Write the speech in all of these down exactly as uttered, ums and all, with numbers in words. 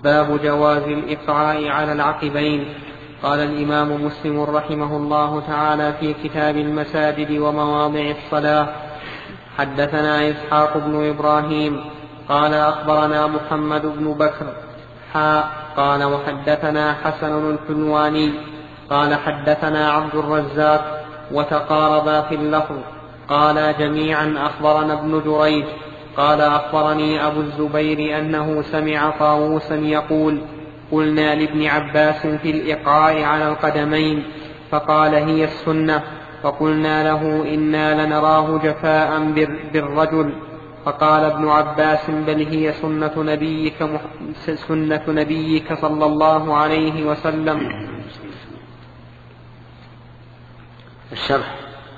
باب جواز الإقعاء على العقبين. قال الإمام مسلم رحمه الله تعالى في كتاب المساجد ومواضع الصلاة: حدثنا إسحاق بن إبراهيم قال أخبرنا محمد بن بكر حاء قال وحدثنا حسن الحلواني قال حدثنا عبد الرزاق وتقاربا في اللفظ قال جميعا أخبرنا ابن جريج قال أخبرني أبو الزبير أنه سمع طاووسا يقول: قلنا لابن عباس في الإقعاء على القدمين فقال: هي السنة. فقلنا له: إنا لنراه جفاء بالرجل. فقال ابن عباس: بل هي سنة نبيك, مح... سنة نبيك صلى الله عليه وسلم. الشرح: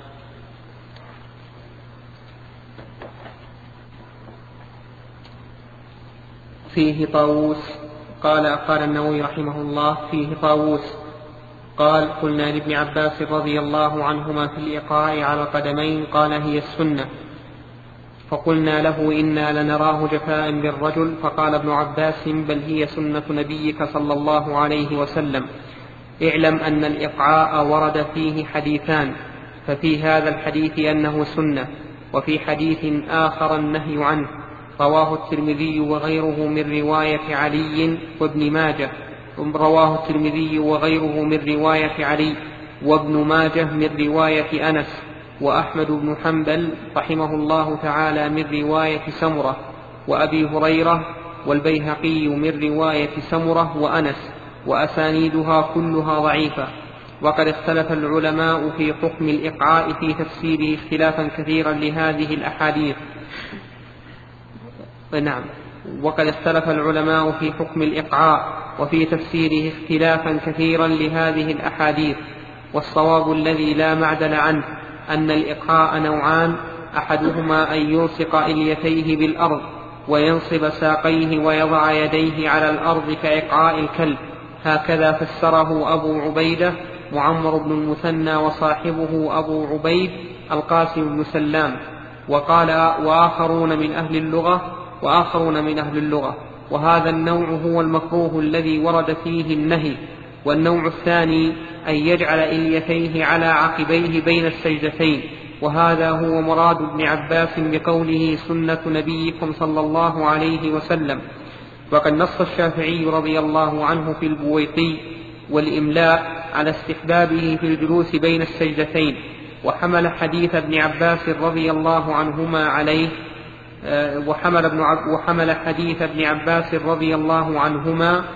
فيه طاووس قال قال النووي رحمه الله: فيه طاووس قال: قلنا لابن عباس رضي الله عنهما في الإقعاء على القدمين قال: هي السنة. فقلنا له: إنا لنراه جفاء بالرجل. فقال ابن عباس: بل هي سنة نبيك صلى الله عليه وسلم. اعلم أن الإقعاء ورد فيه حديثان، ففي هذا الحديث أنه سنة، وفي حديث آخر النهي عنه، رواه الترمذي وغيره من رواية علي وابن ماجه رواه الترمذي وغيره من رواية علي وابن ماجه من رواية أنس، وأحمد بن حنبل رحمه الله تعالى من رواية سمرة، وأبي هريرة، والبيهقي من رواية سمرة وأنس، وأسانيدها كلها ضعيفة. وقد اختلف العلماء في حكم الإقعاء في تفسيره اختلافا كثيرا لهذه الأحاديث. نعم وقد اختلف العلماء في حكم الإقعاء وفي تفسيره اختلافا كثيرا لهذه الأحاديث، والصواب الذي لا معدل عنه أن الإقعاء نوعان: أحدهما أن يلصق إليتيه بالأرض وينصب ساقيه ويضع يديه على الأرض كإقعاء الكلب، هكذا فسره أبو عبيدة معمر بن المثنى وصاحبه أبو عبيد القاسم بن سلام، وقال وآخرون من أهل اللغة وآخرون من أهل اللغة وهذا النوع هو المكروه الذي ورد فيه النهي. والنوع الثاني أن يجعل إليتيه على عقبيه بين السجدتين، وهذا هو مراد ابن عباس بقوله: سنة نبيكم صلى الله عليه وسلم. وقد نص الشافعي رضي الله عنه في البويقي والإملاء على استحبابه في الجلوس بين السجدتين، وحمل حديث ابن عباس رضي الله عنهما عليه وحمل, ابن عب وحمل حديث ابن عباس رضي الله عنهما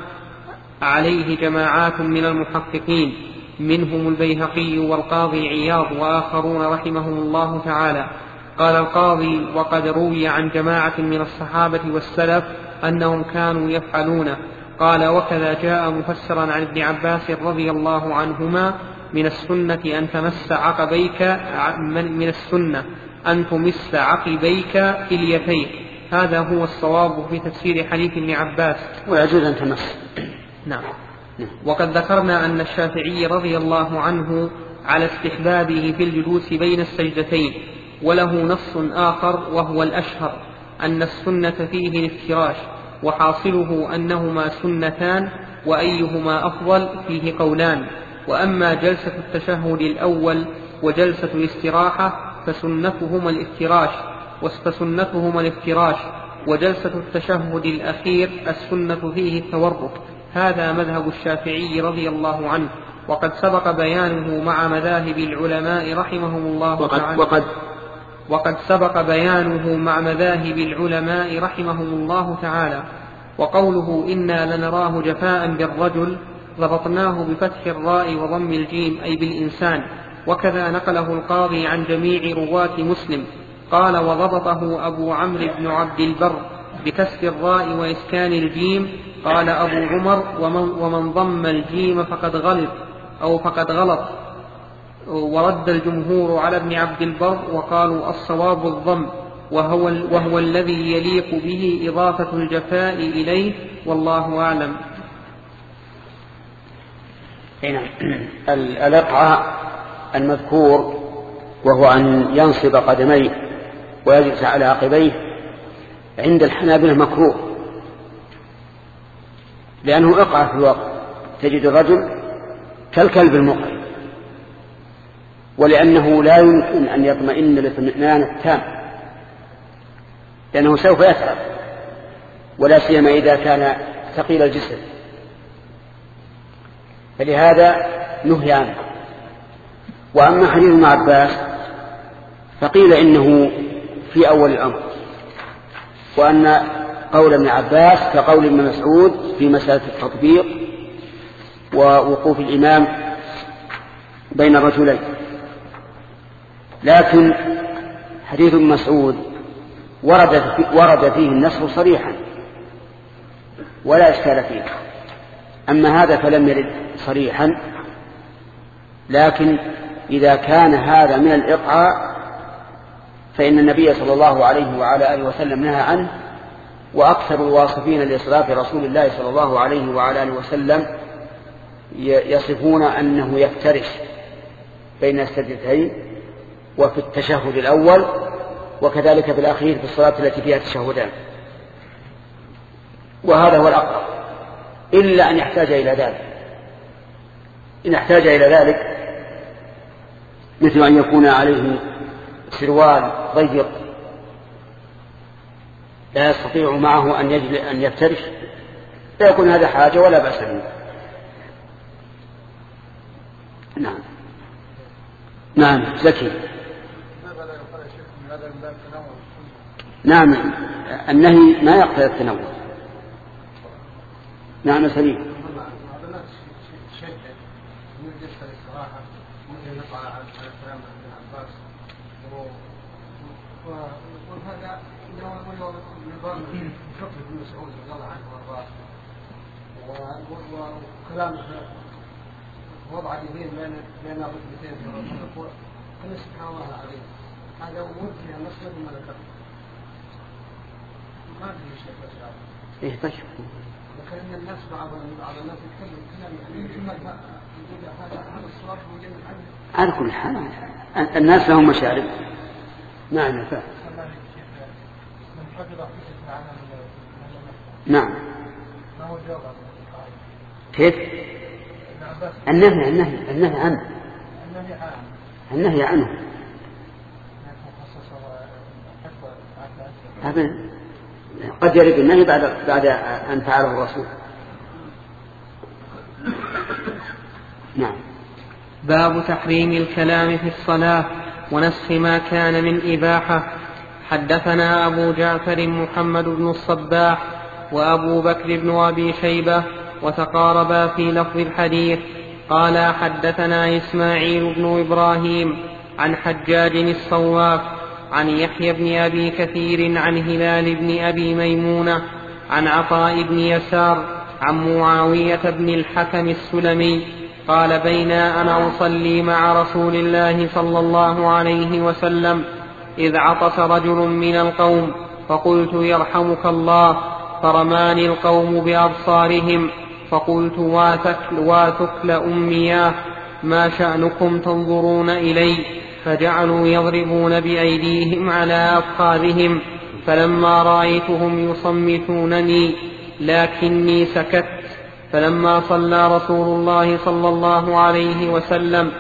عليه جماعات من المحققين، منهم البيهقي والقاضي عياض وآخرون رحمهم الله تعالى. قال القاضي: وقد روي عن جماعة من الصحابة والسلف أنهم كانوا يفعلونه. قال: وكذا جاء مفسرا عن ابن عباس رضي الله عنهما: من السنة أن تمس عقبيك من السنة أن تمس عقبيك إليتيك. هذا هو الصواب في تفسير حديث ابن عباس. ويجوز أن تمس. نعم. وقد ذكرنا أن الشافعي رضي الله عنه على استحبابه في الجلوس بين السجدتين، وله نص آخر وهو الأشهر أن السنة فيه الافتراش، وحاصله أنهما سنتان، وأيهما أفضل فيه قولان. وأما جلسة التشهد الأول وجلسة الاستراحة فسنتهما الافتراش فسنتهما الافتراش وجلسة التشهد الأخير السنة فيه التورك. هذا مذهب الشافعي رضي الله عنه، وقد سبق بيانه مع مذاهب العلماء رحمهم الله وقد تعالى وقد وقد سبق بيانه مع مذاهب العلماء رحمهم الله تعالى. وقوله: إنا لنراه جفاء بالرجل ضبطناه بفتح الراء وضم الجيم أي بالإنسان. وكذا نقله القاضي عن جميع رواة مسلم. قال: وضبطه أبو عمرو بن عبد البر بكسر الراء وإسكان الجيم. قال أبو عمر: ومن, ومن ضم الجيم فقد غلط أو فقد غلط. ورد الجمهور على ابن عبد البر وقالوا: الصواب الضم، وهو, وهو الذي يليق به إضافة الجفاء إليه، والله أعلم. الإقعاء المذكور وهو أن ينصب قدميه ويجلس على عقبيه عند الحنابلة مكروه، لأنه إقعى في الواقع، تجد الرجل كالكلب المقعد، ولأنه لا يمكن أن يطمئن الاطمئنان التام، لأنه سوف يتعب، ولا سيما إذا كان ثقيل الجسد، فلهذا نهي عنه. وأما حديث ابن عباس فقيل إنه في أول الأمر، وأن قول ابن عباس كقول ابن مسعود في مسألة التطبيق ووقوف الإمام بين الرجلين. لكن حديث ابن مسعود ورد, ورد فيه النسخ صريحا ولا إشكال فيه، أما هذا فلم يرد صريحا، لكن إذا كان هذا من الإقعاء فإن النبي صلى الله عليه وعلى آله وسلم نهى عنه، وأكثر الواصفين لإصلاف رسول الله صلى الله عليه وعلى آله وسلم يصفون أنه يفترش بين السجدتين وفي التشهد الأول، وكذلك في الأخير في الصلاة التي فيها تشهدان، وهذا هو الأقرب، إلا أن يحتاج إلى ذلك. إن احتاج إلى ذلك مثل أن يكون عليه سروال ضيق لا يستطيع معه أن يجل أن يفترش، لا يكون هذا حاجة ولا بأس به. نعم نعم زكي. نعم النهي ما يقتضي التنوع. نعم سليم. وكلام وضع اليدين بين بين الركبتين في الركوع كما سبحان الله العظيم، هذا وجه النص ما ذكر ما في شيء بس ايه طيب. لكن الناس بعض بعض الناس يتكلم كلام يعني هذا هذا الصواب موجود على كل حال الناس لهم مشاعر. نعم فاهم. نعم كيف النهي النهي النهي عنه النهي عنه قد يرد النهي بعد بعد أن فعله الرسول. نعم. باب تحريم الكلام في الصلاة ونسخ ما كان من إباحة. حدثنا أبو جعفر محمد بن الصباح وأبو بكر بن أبي شيبة وتقاربا في لفظ الحديث. قال حدثنا إسماعيل بن إبراهيم عن حجاج الصواف عن يحيى بن أبي كثير عن هلال بن أبي ميمونة عن عطاء بن يسار عن معاوية بن الحكم السلمي قال بينا أنا أصلي مع رسول الله صلى الله عليه وسلم إذ عطس رجل من القوم فقلت يرحمك الله، فرماني القوم بأبصارهم فقلت واتكل, واتكل أمياه ما شأنكم تنظرون إلي؟ فجعلوا يضربون بأيديهم على أفخاذهم، فلما رأيتهم يصمتونني لكني سكت. فلما صلى رسول الله صلى الله عليه وسلم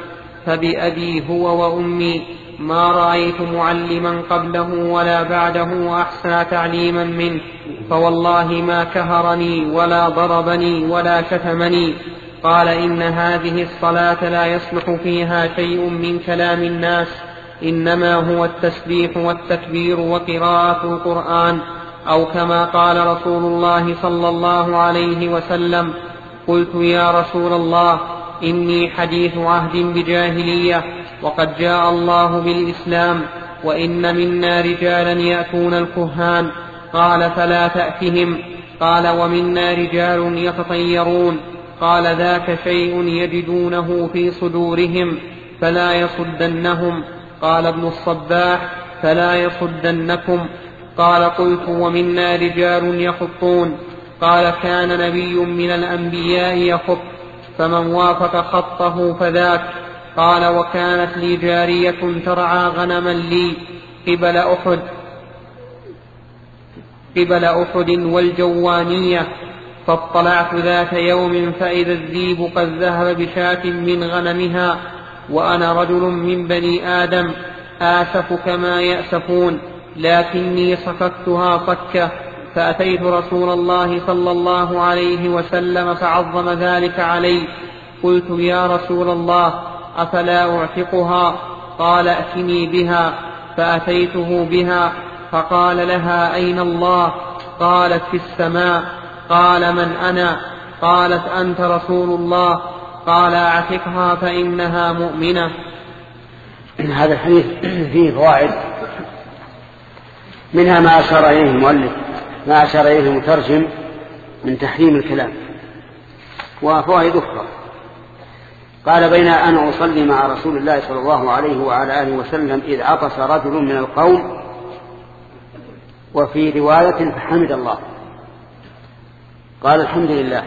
فبأبي هو وأمي ما رأيت معلما قبله ولا بعده أحسن تعليما منه، فوالله ما كهرني ولا ضربني ولا شتمني. قال إن هذه الصلاة لا يصلح فيها شيء من كلام الناس، إنما هو التسبيح والتكبير وقراءة القرآن، أو كما قال رسول الله صلى الله عليه وسلم. قلت يا رسول الله إني حديث عهد بجاهلية وقد جاء الله بالإسلام، وإن منا رجالا يأتون الكهان. قال فلا تأتهم. قال ومنا رجال يتطيرون. قال ذاك شيء يجدونه في صدورهم فلا يصدنهم. قال ابن الصباح فلا يصدنكم. قال قلت ومنا رجال يخطون. قال كان نبي من الأنبياء يخط، فمن وافق خطه فذاك. قال وكانت لي جارية ترعى غنما لي قبل أحد قبل أحد والجوانية، فاطلعت ذات يوم فإذا الذيب قد ذهب بشاة من غنمها وأنا رجل من بني آدم آسف كما يأسفون، لكني صككتها صكة، فأتيت رسول الله صلى الله عليه وسلم فعظم ذلك علي. قلت يا رسول الله أفلا أعتقها؟ قال ائتني بها. فأتيته بها فقال لها أين الله؟ قالت في السماء. قال من أنا؟ قالت أنت رسول الله. قال اعتقها فإنها مؤمنة. هذا الحديث فيه فوائد، منها ما أشار إليه المؤلف ما أشار إليه المترجم من تحريم الكلام، وفوائد أخرى. قال بين أنا أصلي مع رسول الله صلى الله عليه وعلى آله وسلم إذ عطس رجل من القوم، وفي رواية فحمد الله، قال الحمد لله،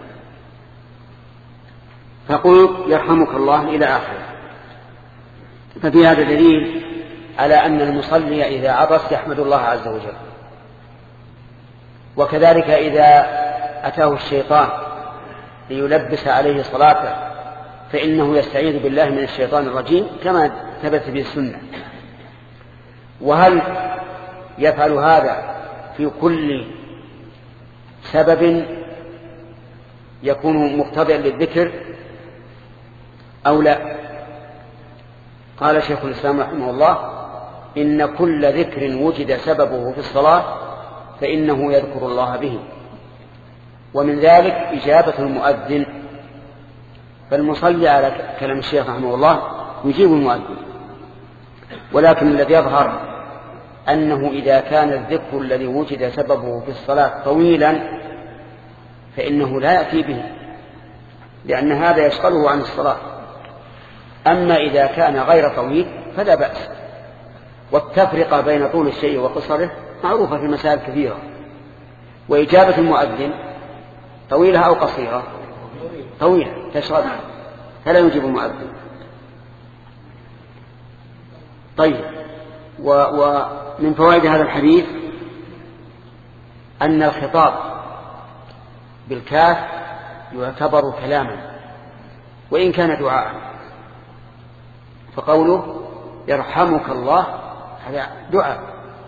فقلت يرحمك الله إلى آخره. ففي هذا دليل على أن المصلي إذا عطس يحمد الله عز وجل. وكذلك إذا أتاه الشيطان ليلبس عليه صلاته فإنه يستعيذ بالله من الشيطان الرجيم كما ثبت به السنة. وهل يفعل هذا في كل سبب يكون مقتضيا للذكر أو لا؟ قال شيخ الإسلام رحمه الله إن كل ذكر وجد سببه في الصلاة فإنه يذكر الله به، ومن ذلك إجابة المؤذن. فالمصلي على كلام الشيخ رحمه الله يجيب المؤذن، ولكن الذي يظهر أنه إذا كان الذكر الذي وجد سببه في الصلاة طويلا فإنه لا يأتي به، لأن هذا يشغله عن الصلاة. أما إذا كان غير طويل فلا بأس. والتفرقة بين طول الشيء وقصره معروفة في المسائل كثيرة. وإجابة المؤذن طويلة أو قصيرة؟ طويلة تشغله فلا يجيب المؤذن. طيب، ومن فوائد هذا الحديث أن الخطاب بالكاف يعتبر كلاما وإن كان دعاء، فقوله يرحمك الله هذا دعاء،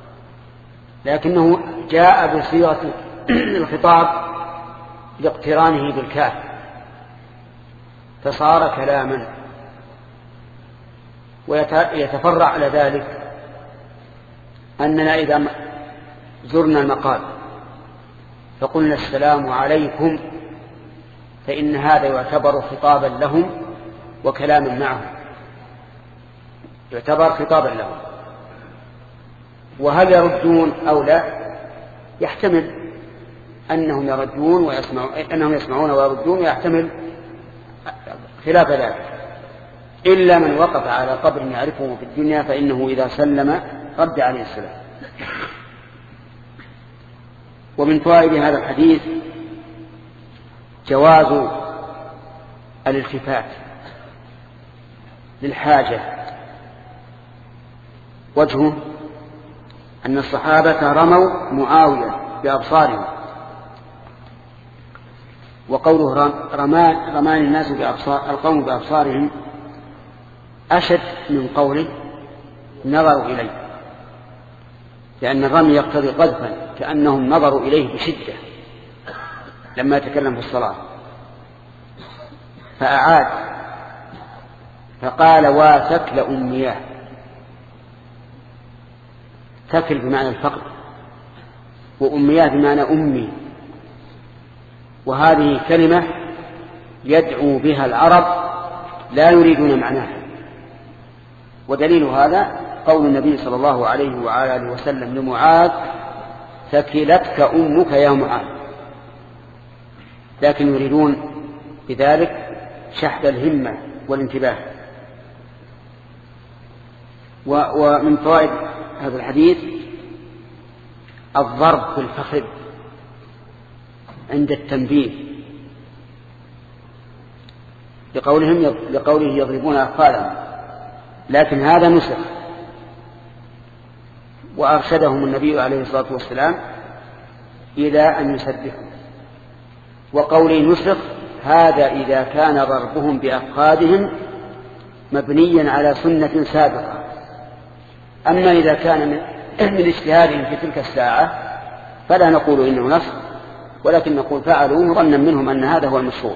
لكنه جاء بصيغة الخطاب لاقترانه بالكاف فصار كلاما. ويتفرع على ذلك أننا إذا زرنا المقال فقلنا السلام عليكم فإن هذا يعتبر خطابا لهم وكلاما معهم، يعتبر خطابا لهم. وهل يردون أو لا؟ يحتمل أنهم يردون ويسمعون، أنهم يسمعون ويردون، ويحتمل خلاف ذلك، إلا من وقف على قبر يعرفه في الدنيا فإنه إذا سلم رد عليه السلام. ومن فوائد هذا الحديث جواز الالتفات للحاجة. وجهه أن الصحابة رموا معاوية بأبصارهم، وقوله رمان, رمان الناس بأبصار القوم بأبصارهم أشد من قوله نظروا إليه، لأن الرمي يقتضي قذفا كأنهم نظروا إليه بشدة لما يتكلم في الصلاة. فأعاد فقال واتكل أمياه، تكل بمعنى الفقر، وأمياه بمعنى أمي، وهذه كلمة يدعو بها العرب لا يريدون معناها. ودليل هذا قول النبي صلى الله عليه وعلى آله وسلم لمعاذ ثكلتك أمك يا معاذ، لكن يريدون بذلك شحذ الهمة والانتباه. ومن فوائد هذا الحديث الضرب في الفخذ عند التنبيه، لقولهم لقوله يضربون أثقالهم، لكن هذا نسخ، وأرشدهم النبي عليه الصلاة والسلام إلى أن يسبحوا. وقولي نسخ هذا إذا كان ضربهم بأفخاذهم مبنيا على سنة سابقة. أما إذا كان من اجتهادهم في تلك الساعة فلا نقول إنه نسخ، ولكن نقول فعلوا ظنا منهم أن هذا هو المشهور.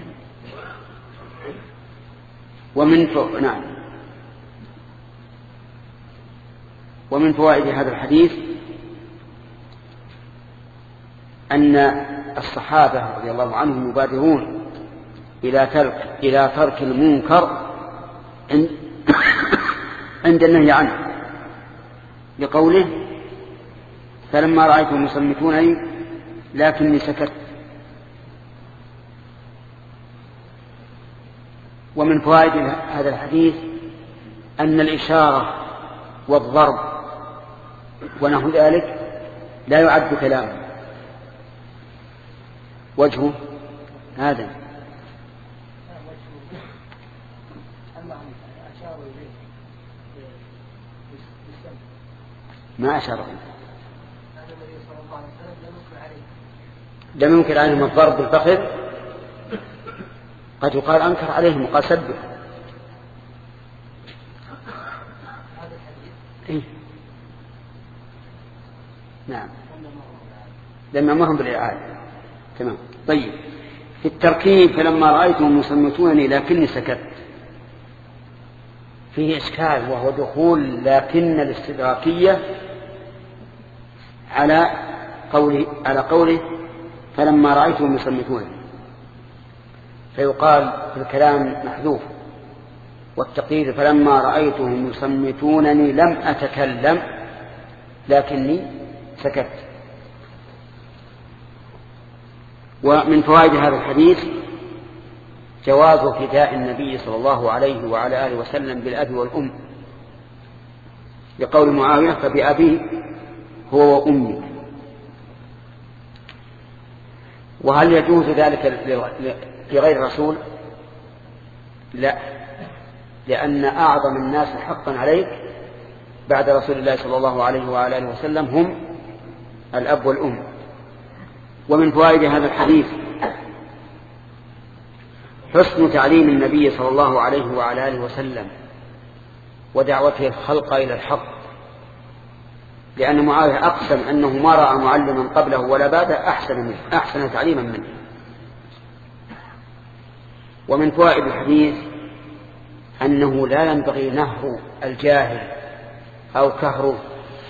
ومن ف... نعم ومن فوائد هذا الحديث أن الصحابة رضي الله عنهم يبادرون إلى ترك إلى ترك المنكر عند عند النهي عنه، لقوله فلما رأيتهم يصمتونني لكني سكت. ومن فوائد هذا الحديث أن الإشارة والضرب ونحو ذلك لا يعد كلاما. وجهه هذا ما أشار لم ينكر عليهم الضرب بالفخذ، قد يقال أنكر عليهم وقال سبه. إيه؟ نعم لم يأمرهم بالإعادة. تمام. طيب في التركيب فلما رأيتهم يصمتونني لكني سكت فيه إشكال، وهو دخول لكن الاستدراكية على قوله على قوله فلما رأيتهم يصمتونني، فيقال في الكلام محذوف، والتقدير فلما رأيتهم يصمتونني لم أتكلم لكني سكت. ومن فوائد هذا الحديث جواز فداء النبي صلى الله عليه وعلى آله وسلم بالأب والأم، لقول معاوية فبأبي هو وأمي. وهل يجوز ذلك لغير الرسول؟ لا، لأن أعظم الناس حقا عليك بعد رسول الله صلى الله عليه وعلى آله وسلم هم الأب والأم. ومن فوائد هذا الحديث حسن تعليم النبي صلى الله عليه وعلى آله وسلم ودعوته الخلق إلى الحق، لأن معاوية أقسم أنه ما رأى معلما قبله ولا بعد أحسن منه أحسن تعليما منه. ومن فوائد الحديث أنه لا ينبغي نهر الجاهل أو كهره،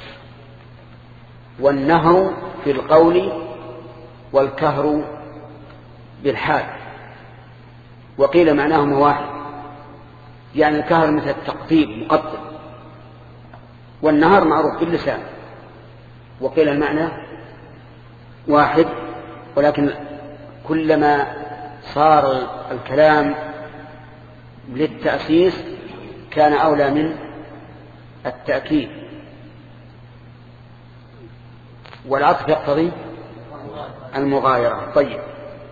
والنهر في القول والكهر بالحال، وقيل معناهما واحد، يعني الكهر مثل التقطيب مقطب، والنهر معروف باللسان، وقيل المعنى واحد، ولكن كلما صار الكلام للتأسيس كان أولى من التأكيد، والعطف يقتضي المغايرة. طيب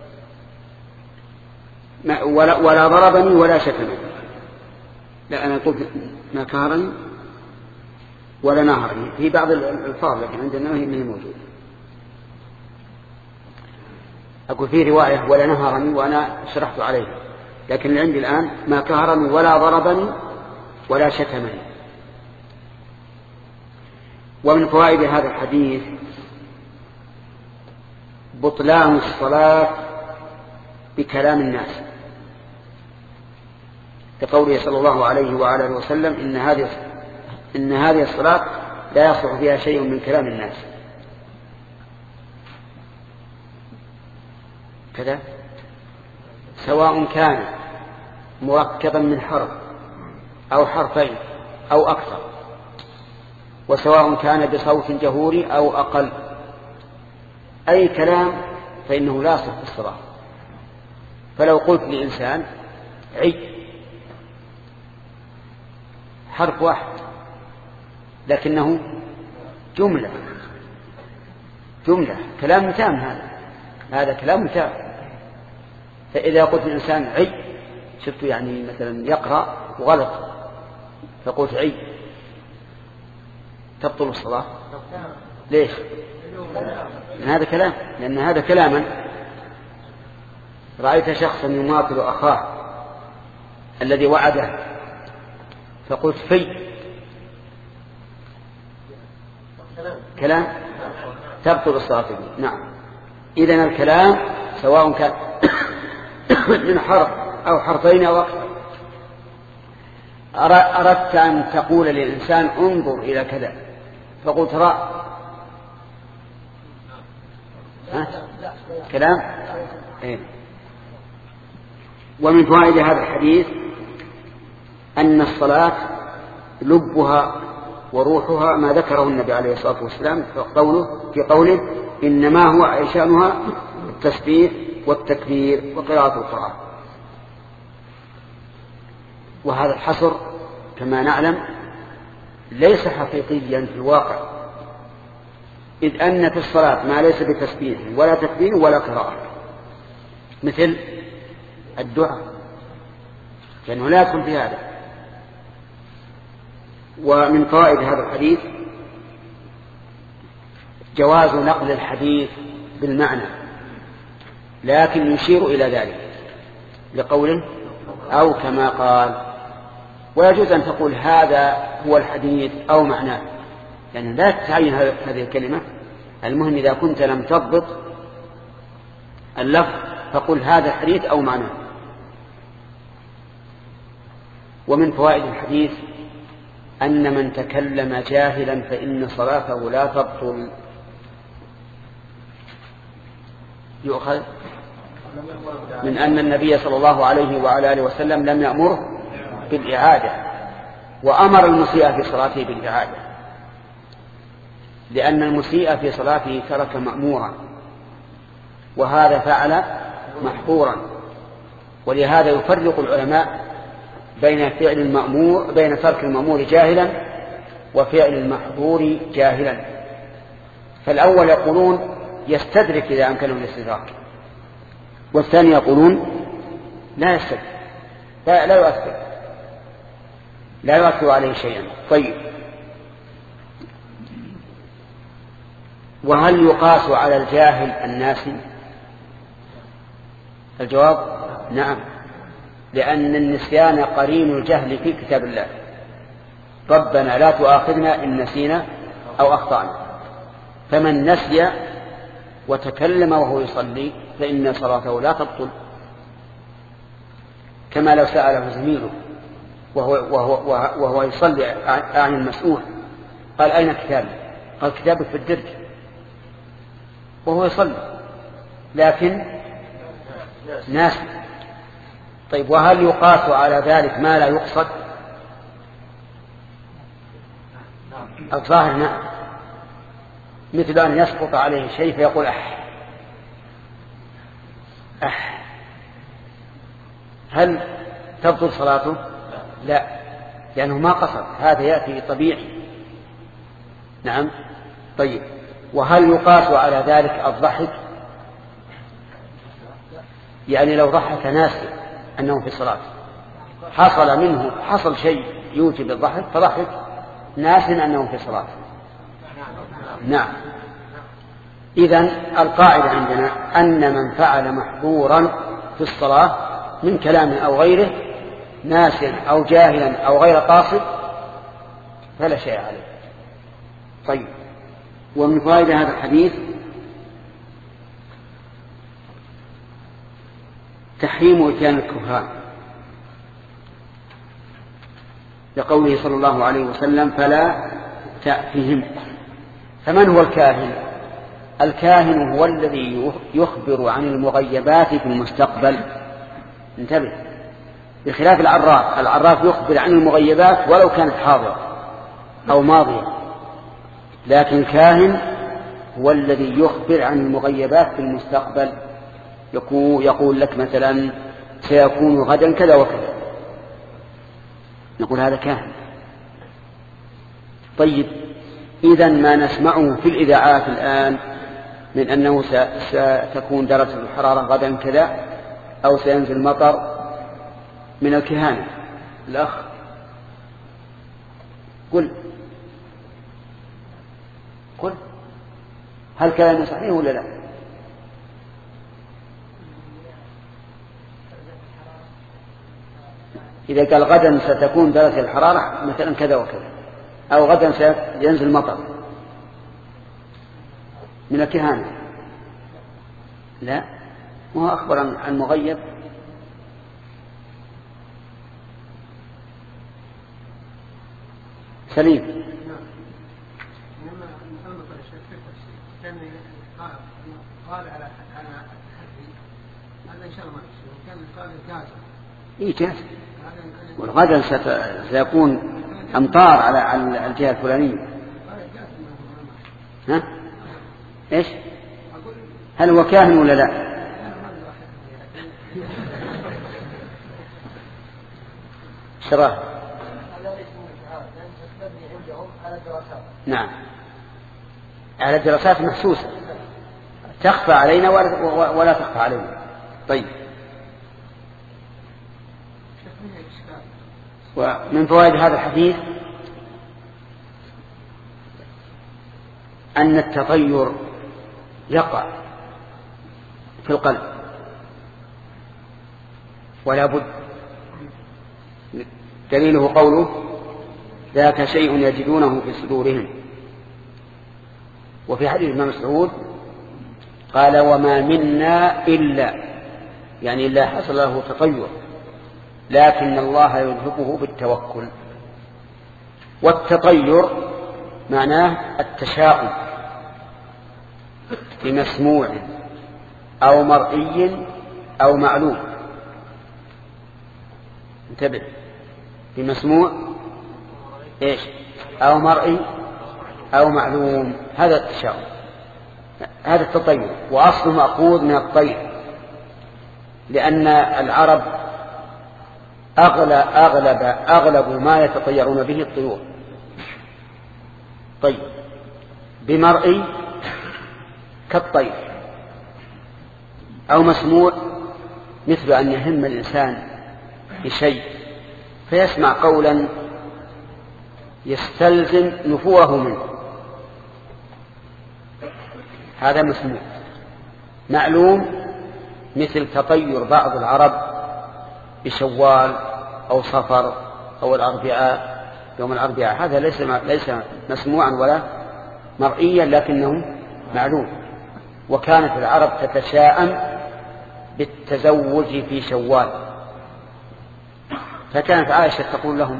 ولا, ولا ضربني ولا شتمني، لا أنا قلت ما كهرني ولا نهرني في بعض الألفاظ، لكن عندنا ما هي موجودة. أقول في رواية ولا نهرني وأنا شرحت عليه، لكن اللي عندي الآن ما كهرني ولا ضربني ولا شتمني. ومن فوائد هذا الحديث بطلان الصلاة بكلام الناس، كقوله صلى الله عليه وعلى آله وسلم إن هذه إن هذه الصلاة لا يصلح فيها شيء من كلام الناس. كذا سواء كان مركبا من حرف أو حرفين أو أكثر، وسواء كان بصوت جهوري أو أقل، أي كلام فإنه لا يصح في الصلاة. فلو قلت لإنسان عي حرف واحد لكنه جملة جملة كلام تام، هذا هذا كلام تام. فإذا قلت لإنسان عي شفت يعني مثلا يقرأ وغلط فقلت عي تبطل الصلاة. ليش؟ لأن هذا كلام لأن هذا كلاما رأيت شخصا يماطل أخاه الذي وعده فقلت في كلام تبطل الصلاة به. نعم، إذن الكلام سواء كان من حرف أو حرفين أو أكثر. أردت أن تقول للإنسان انظر إلى كذا فقلت رأى كلام إيه. ومن فوائد هذا الحديث أن الصلاة لبها وروحها ما ذكره النبي عليه الصلاة والسلام في قوله, في قوله إنما هو عشانها التسبيح والتكبير وقراءة القرآن. وهذا الحصر كما نعلم ليس حقيقيا في الواقع، إذ أن في الصلاة ما ليس بتسبيح ولا تكبير ولا قراءة، مثل الدعاء لأنه لا يدخل في هذا. ومن فوائد هذا الحديث جواز نقل الحديث بالمعنى، لكن يشير إلى ذلك لقوله أو كما قال. ويجوز أن تقول هذا هو الحديث أو معناه، يعني لا تعين هذه الكلمة، المهم إذا كنت لم تضبط اللفظ فقل هذا الحديث أو معناه. ومن فوائد الحديث أن من تكلم جاهلا فإن صلاته لا تبطل. يؤخذ من أن النبي صلى الله عليه وعلى آله وسلم لم يأمره بالإعادة، وأمر المسيء في صلاته بالإعادة، لأن المسيء في صلاته ترك مأمورا وهذا فعل محظورا. ولهذا يفرق العلماء بين فعل المأمور بين ترك المأمور جاهلا وفعل المحظور جاهلا. فالأول يقولون يستدرك إذا أمكنه الاستدراك، والثاني يقولون لا يستدرك، لا, لا يؤثر لا يؤثر عليه شيئا. طيب، وهل يقاس على الجاهل الناسي؟ الجواب نعم، لأن النسيان قرين الجهل في كتاب الله، ربنا لا تؤاخذنا إن نسينا أو أخطأنا. فمن نسي وتكلم وهو يصلي فإن صلاته لا تبطل، كما لو سأله زميله وهو, وهو, وهو يصلي عن المسؤول قال أين كتابي؟ قال كتابك في الدرج، وهو يصلي لكن ناسي. طيب، وهل يقاس على ذلك ما لا يقصد؟ الظاهر نعم، مثل أن يسقط عليه شيء فيقول أح أح هل تبطل صلاته؟ لا، لأنه ما قصد، هذا يأتي طبيعي. نعم. طيب، وهل يقاس على ذلك الضحك؟ يعني لو ضحك ناسي أنه في صلاة، حصل منه حصل شيء يوجب الضحك فضحك ناس أنه في صلاة. نعم. إذن القاعدة عندنا أن من فعل محظورا في الصلاة من كلام أو غيره ناسيا أو جاهلا أو غير قاصد فلا شيء عليه. طيب، ومن فوائد هذا الحديث تحريم إتيان الكهان، لقوله صلى الله عليه وسلم فلا تأتهم. فمن هو الكاهن؟ الكاهن هو الذي يخبر عن المغيبات في المستقبل. انتبه، بخلاف العراف، العراف يخبر عن المغيبات ولو كانت حاضرة أو ماضية، لكن الكاهن هو الذي يخبر عن المغيبات في المستقبل، يقول لك مثلا سيكون غدا كذا وكذا، نقول هذا كاهن. طيب، إذن ما نسمعه في الإذاعات الآن من أنه ستكون درجة الحرارة غدا كذا أو سينزل مطر من الكهانة. الأخ قل قل هل كلام صحيح ولا لا؟ إذا قال غدا ستكون درجة الحرارة مثلا كذا وكذا، أو غدا سينزل مطر من الكهانة، لا، وهو أخبر عن مغيب. سليم. قال على على هذا إن شاء الله كان قال جاز. إيه جاز. والغدا سيكون أمطار على على الجهة الفلانية. ها؟ إيش؟ هل هو كاهن ولا لا؟ شراه. نعم، على دراسات محسوسة تخفى علينا ولا تخفى علينا. طيب، ومن فوائد هذا الحديث أن التطير يقع في القلب ولا بد. دليله قوله ذاك شيء يجدونه في صدورهم. وفي حديث ابن مسعود قال وما منا إلا، يعني إلا حصل له تطير، لكن الله يذهبه بالتوكل. والتطير معناه التشاؤم بمسموع أو مرئي أو معلوم. انتبه، بمسموع إيش؟ أو مرئي أو معلوم، هذا التشاؤم، هذا التطير. وأصله مأخوذ من الطير، لأن العرب أغلب, أغلب, أغلب ما يتطيرون به الطيور. طيب، بمرئي كالطير، أو مسموع مثل أن يهم الإنسان بشيء فيسمع قولا يستلزم نفوره منه، هذا مسموع. معلوم مثل تطير بعض العرب بشوال أو صفر أو الأربعاء، يوم الأربعاء، هذا ليس ليس مسموعا ولا مرئيا لكنه معلوم. وكانت العرب تتشاءم بالتزوج في شوال، فكانت عائشة تقول لهم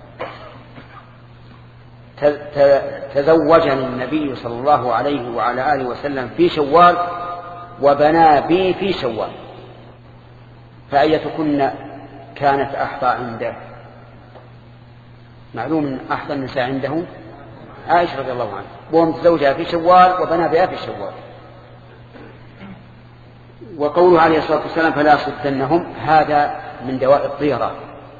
تزوجني النبي صلى الله عليه وعلى آله وسلم في شوال وبنى بي في شوال، فأيتكن كانت أحظى عنده؟ معلوم من أحظى النساء عنده عائشة رضي الله عنها، وهو متزوجها في شوال وبنى بها في شوال. وقوله عليه الصلاة والسلام فلا صدنهم، هذا من دواء الطيرة،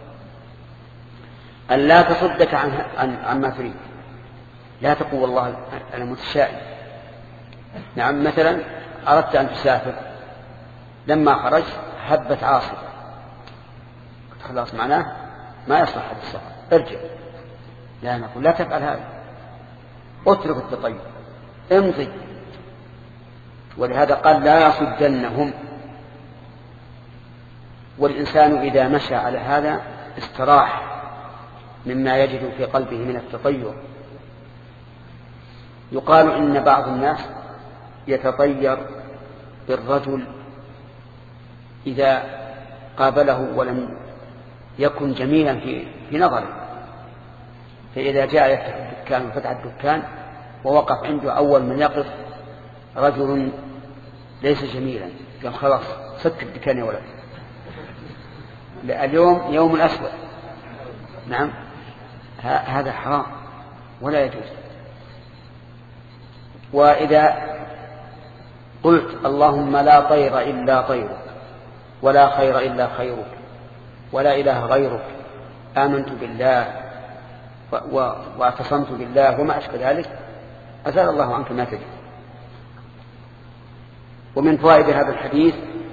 أن لا تصدك عن عن عما تريد. لا تقول والله أنا متشائم. نعم، مثلا أردت أن تسافر، لما خرجت هبت عاصفة، خلاص معناه ما يصلح هذا السفر، ارجع. لا، نقول لا تفعل هذا، اترك التطير، امضي. ولهذا قال لا يصدنهم. والإنسان إذا مشى على هذا استراح مما يجد في قلبه من التطير. يقال إن بعض الناس يتطير بالرجل إذا قابله ولم يكن جميلا في, في نظره، فإذا جاء يفتح الدكان وفتح الدكان ووقف عنده أول من يقف رجل ليس جميلا، قال خلاص سك الدكان يا ولد، اليوم يوم الأسود. نعم، هذا حرام ولا يجوز. وإذا قلت اللهم لا طير إلا طيرك ولا خير إلا خيرك ولا إله غيرك، آمنت بالله واعتصمت بالله وما أشبه ذلك، أزال الله عنك ما تجد. ومن فوائد هذا الحديث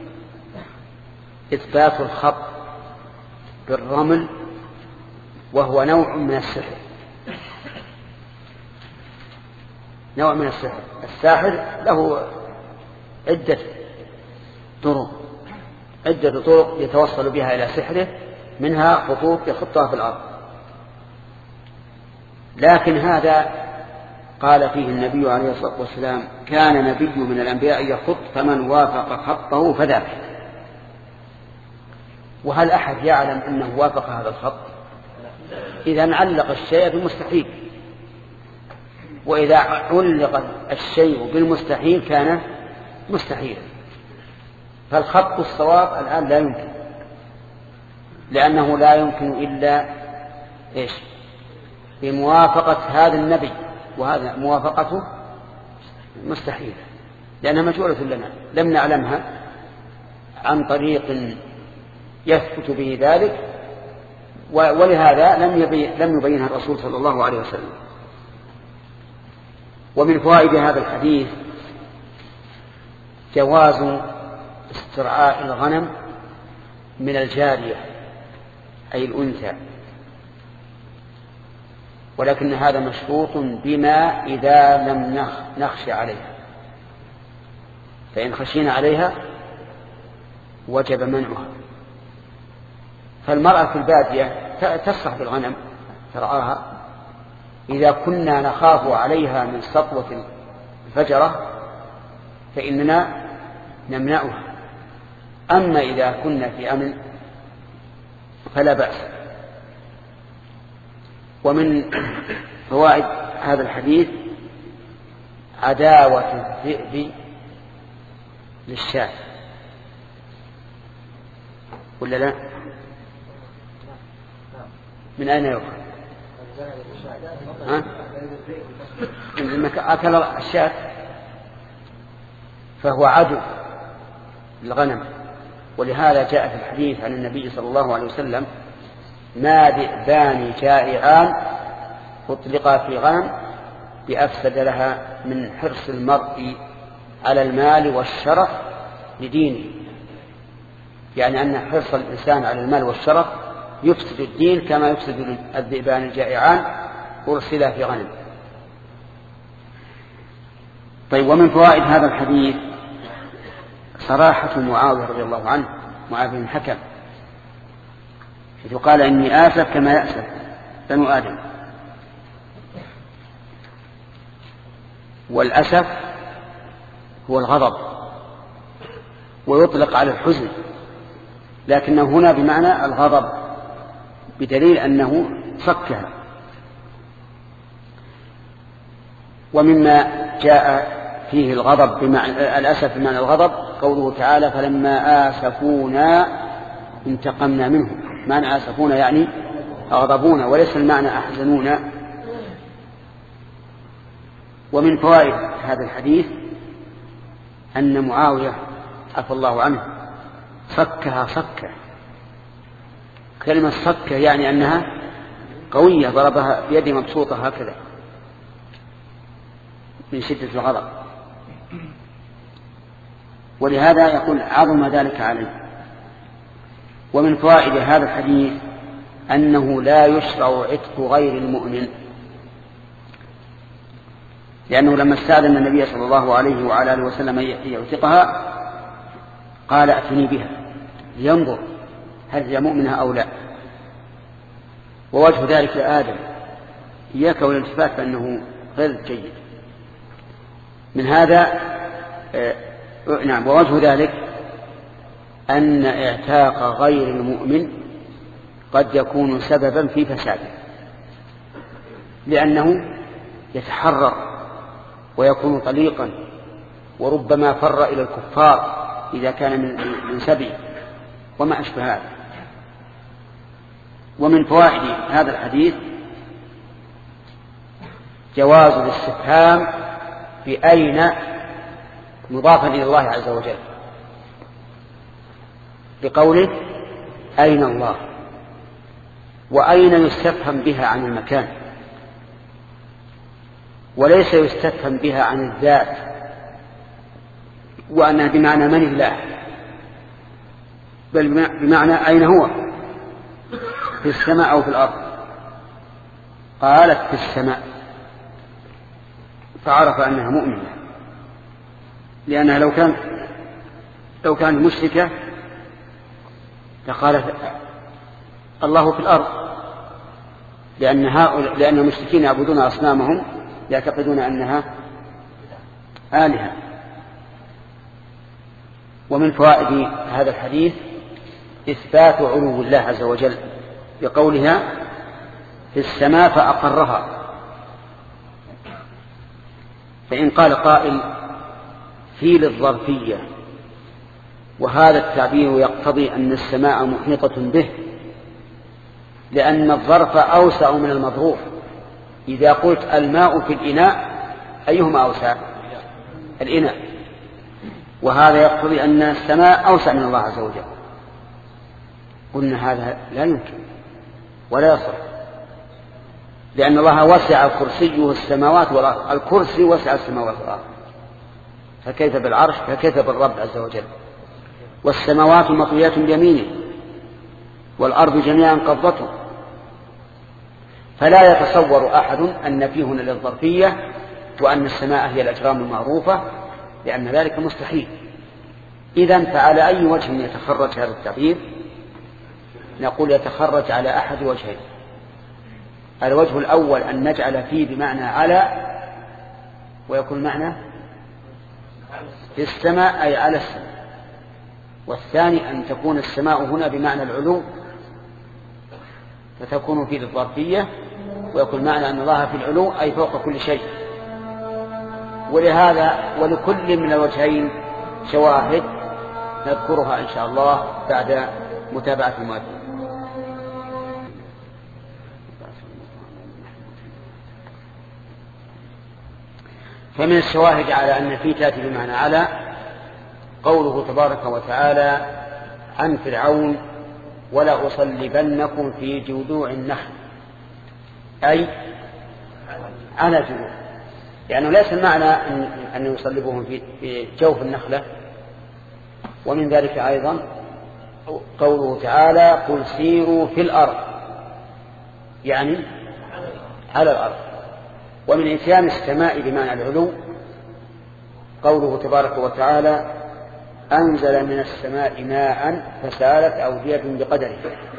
إثبات الخط بالرمل، وهو نوع من السحر، نوع من السحر. الساحر له عدة طرق عدة طرق يتوصل بها إلى سحره، منها خطوط يخطها في الأرض. لكن هذا قال فيه النبي عليه الصلاة والسلام كان نبي من الأنبياء يخط فمن وافق خطه فذاك. وهل أحد يعلم أنه وافق هذا الخط؟ إذا علق الشيء بالمستحيل، وإذا علق الشيء بالمستحيل كان مستحيلا. فالخط الصواب الآن لا يمكن، لأنه لا يمكن إلا إيش؟ بموافقة هذا النبي، وهذا موافقته مستحيلة لأنها مجهولة لنا، لم نعلمها عن طريق يثبت به ذلك، ولهذا لم يبين لم يبينها الرسول صلى الله عليه وسلم. ومن فوائد هذا الحديث جواز استرعاء الغنم من الجارية أي الأنثى، ولكن هذا مشروط بما إذا لم نخشى عليها، فإن خشينا عليها وجب منعها. فالمرأة في البادية تسرح بالغنم ترعاها، إذا كنا نخاف عليها من سطوة الفجرة فإننا نمنعها، أما إذا كنا في أمن فلا بأس. ومن فوائد هذا الحديث عداوة الذئب للشاة، ولا لا؟ من أين يؤخذ؟ ها؟ عندما أكل الشاة فهو عدو للغنم، ولهذا جاء في الحديث عن النبي صلى الله عليه وسلم ما ذئبان جائعان أطلقا في غنم بأفسد لها من حرص المرء على المال والشرف لدينه، يعني أن حرص الإنسان على المال والشرف يفسد الدين كما يفسد الذئبان الجائعان أرسلا في غنم. طيب، ومن فوائد هذا الحديث صراحة معاوية رضي الله عنه، معاوية بن الحكم، حيث قال إني آسف كما يأسف بنو آدم. والأسف هو الغضب، ويطلق على الحزن، لكنه هنا بمعنى الغضب بدليل أنه فكها. ومما جاء فيه الغضب بمعنى الأسف بمعنى الغضب قوله تعالى فلما آسفونا انتقمنا منهم. معنى آسفونا يعني أغضبونا، وليس المعنى أحزنونا. ومن فوائد هذا الحديث أن معاوية عفى الله عنه فكها فكه. كلمة فكه يعني أنها قوية، ضربها بيده مبسوطة هكذا من شدة الغضب، ولهذا يقول عظم ذلك عليه. ومن فوائد هذا الحديث أنه لا يشرع عتق غير المؤمن، لأنه لما استأذن النبي صلى الله عليه وعلى آله وسلم يعتقها قال أتني بها لينظر هل هي مؤمنة أو لا. ووجه ذلك لآدم إياك والالتفات فإنه غير جيد. من هذا آه نعم ووجه ذلك أن اعتاق غير المؤمن قد يكون سببا في فساده، لأنه يتحرر ويكون طليقا، وربما فر إلى الكفار إذا كان من سبي وما أشبه هذا. ومن فوائد هذا الحديث جواز الاستفهام بأين مضافا إلى الله عز وجل، بقوله أين الله، وأين يستفهم بها عن المكان، وليس يستفهم بها عن الذات، وأنها بمعنى من الله، بل بمعنى أين هو، في السماء أو في الأرض. قالت في السماء فعرف أنها مؤمنة، لأنها لو كانت لو كانت مشركة لقالت الله في الأرض، لأن, هؤلاء لأن المشركين يعبدون أصنامهم يعتقدون أنها آلهة. ومن فوائد هذا الحديث إثبات علو الله عز وجل بقولها في السماء فأقرها. فإن قال قائل في للظرفية، وهذا التعبير يقتضي أن السماء محيطة به، لأن الظرف أوسع من المظروف. إذا قلت الماء في الإناء أيهما أوسع؟ الإناء. وهذا يقتضي أن السماء أوسع من الله عز وجل. قلنا هذا لا يمكن ولا يصح، لأن الله وسع كرسيه السماوات والأرض، الكرسي وسع السماوات والأرض، فكيف بالعرش؟ فكيف بالرب عز وجل؟ والسماوات مطويات بيمينه والأرض جميعا قبضته. فلا يتصور أحد أن فيه هنا للظرفية وأن السماء هي الأجرام المعروفة، لأن ذلك مستحيل. إذن فعلى أي وجه يتخرج هذا التعبير؟ نقول يتخرج على أحد وجهين. الوجه الأول أن نجعل فيه بمعنى على، ويكون معنى في السماء أي على السماء. والثاني أن تكون السماء هنا بمعنى العلو، فتكون فيه الظرفية، ويكون معنى أن الله في العلو أي فوق كل شيء. ولهذا ولكل من الوجهين شواهد نذكرها إن شاء الله بعد متابعة المؤلف. فمن الشواهد على أن في تأتي بمعنى على قوله تبارك وتعالى عن فرعون ولا أصلبنكم في جذوع النخل، أي على جذوع، لأنه ليس المعنى أن يصلبهم في جوف النخلة. ومن ذلك أيضا قوله تعالى قل سيروا في الأرض، يعني على الأرض. ومن إتيان السماء بمعنى العلو قوله تبارك وتعالى أنزل من السماء ماء فسالت أودية بقدره.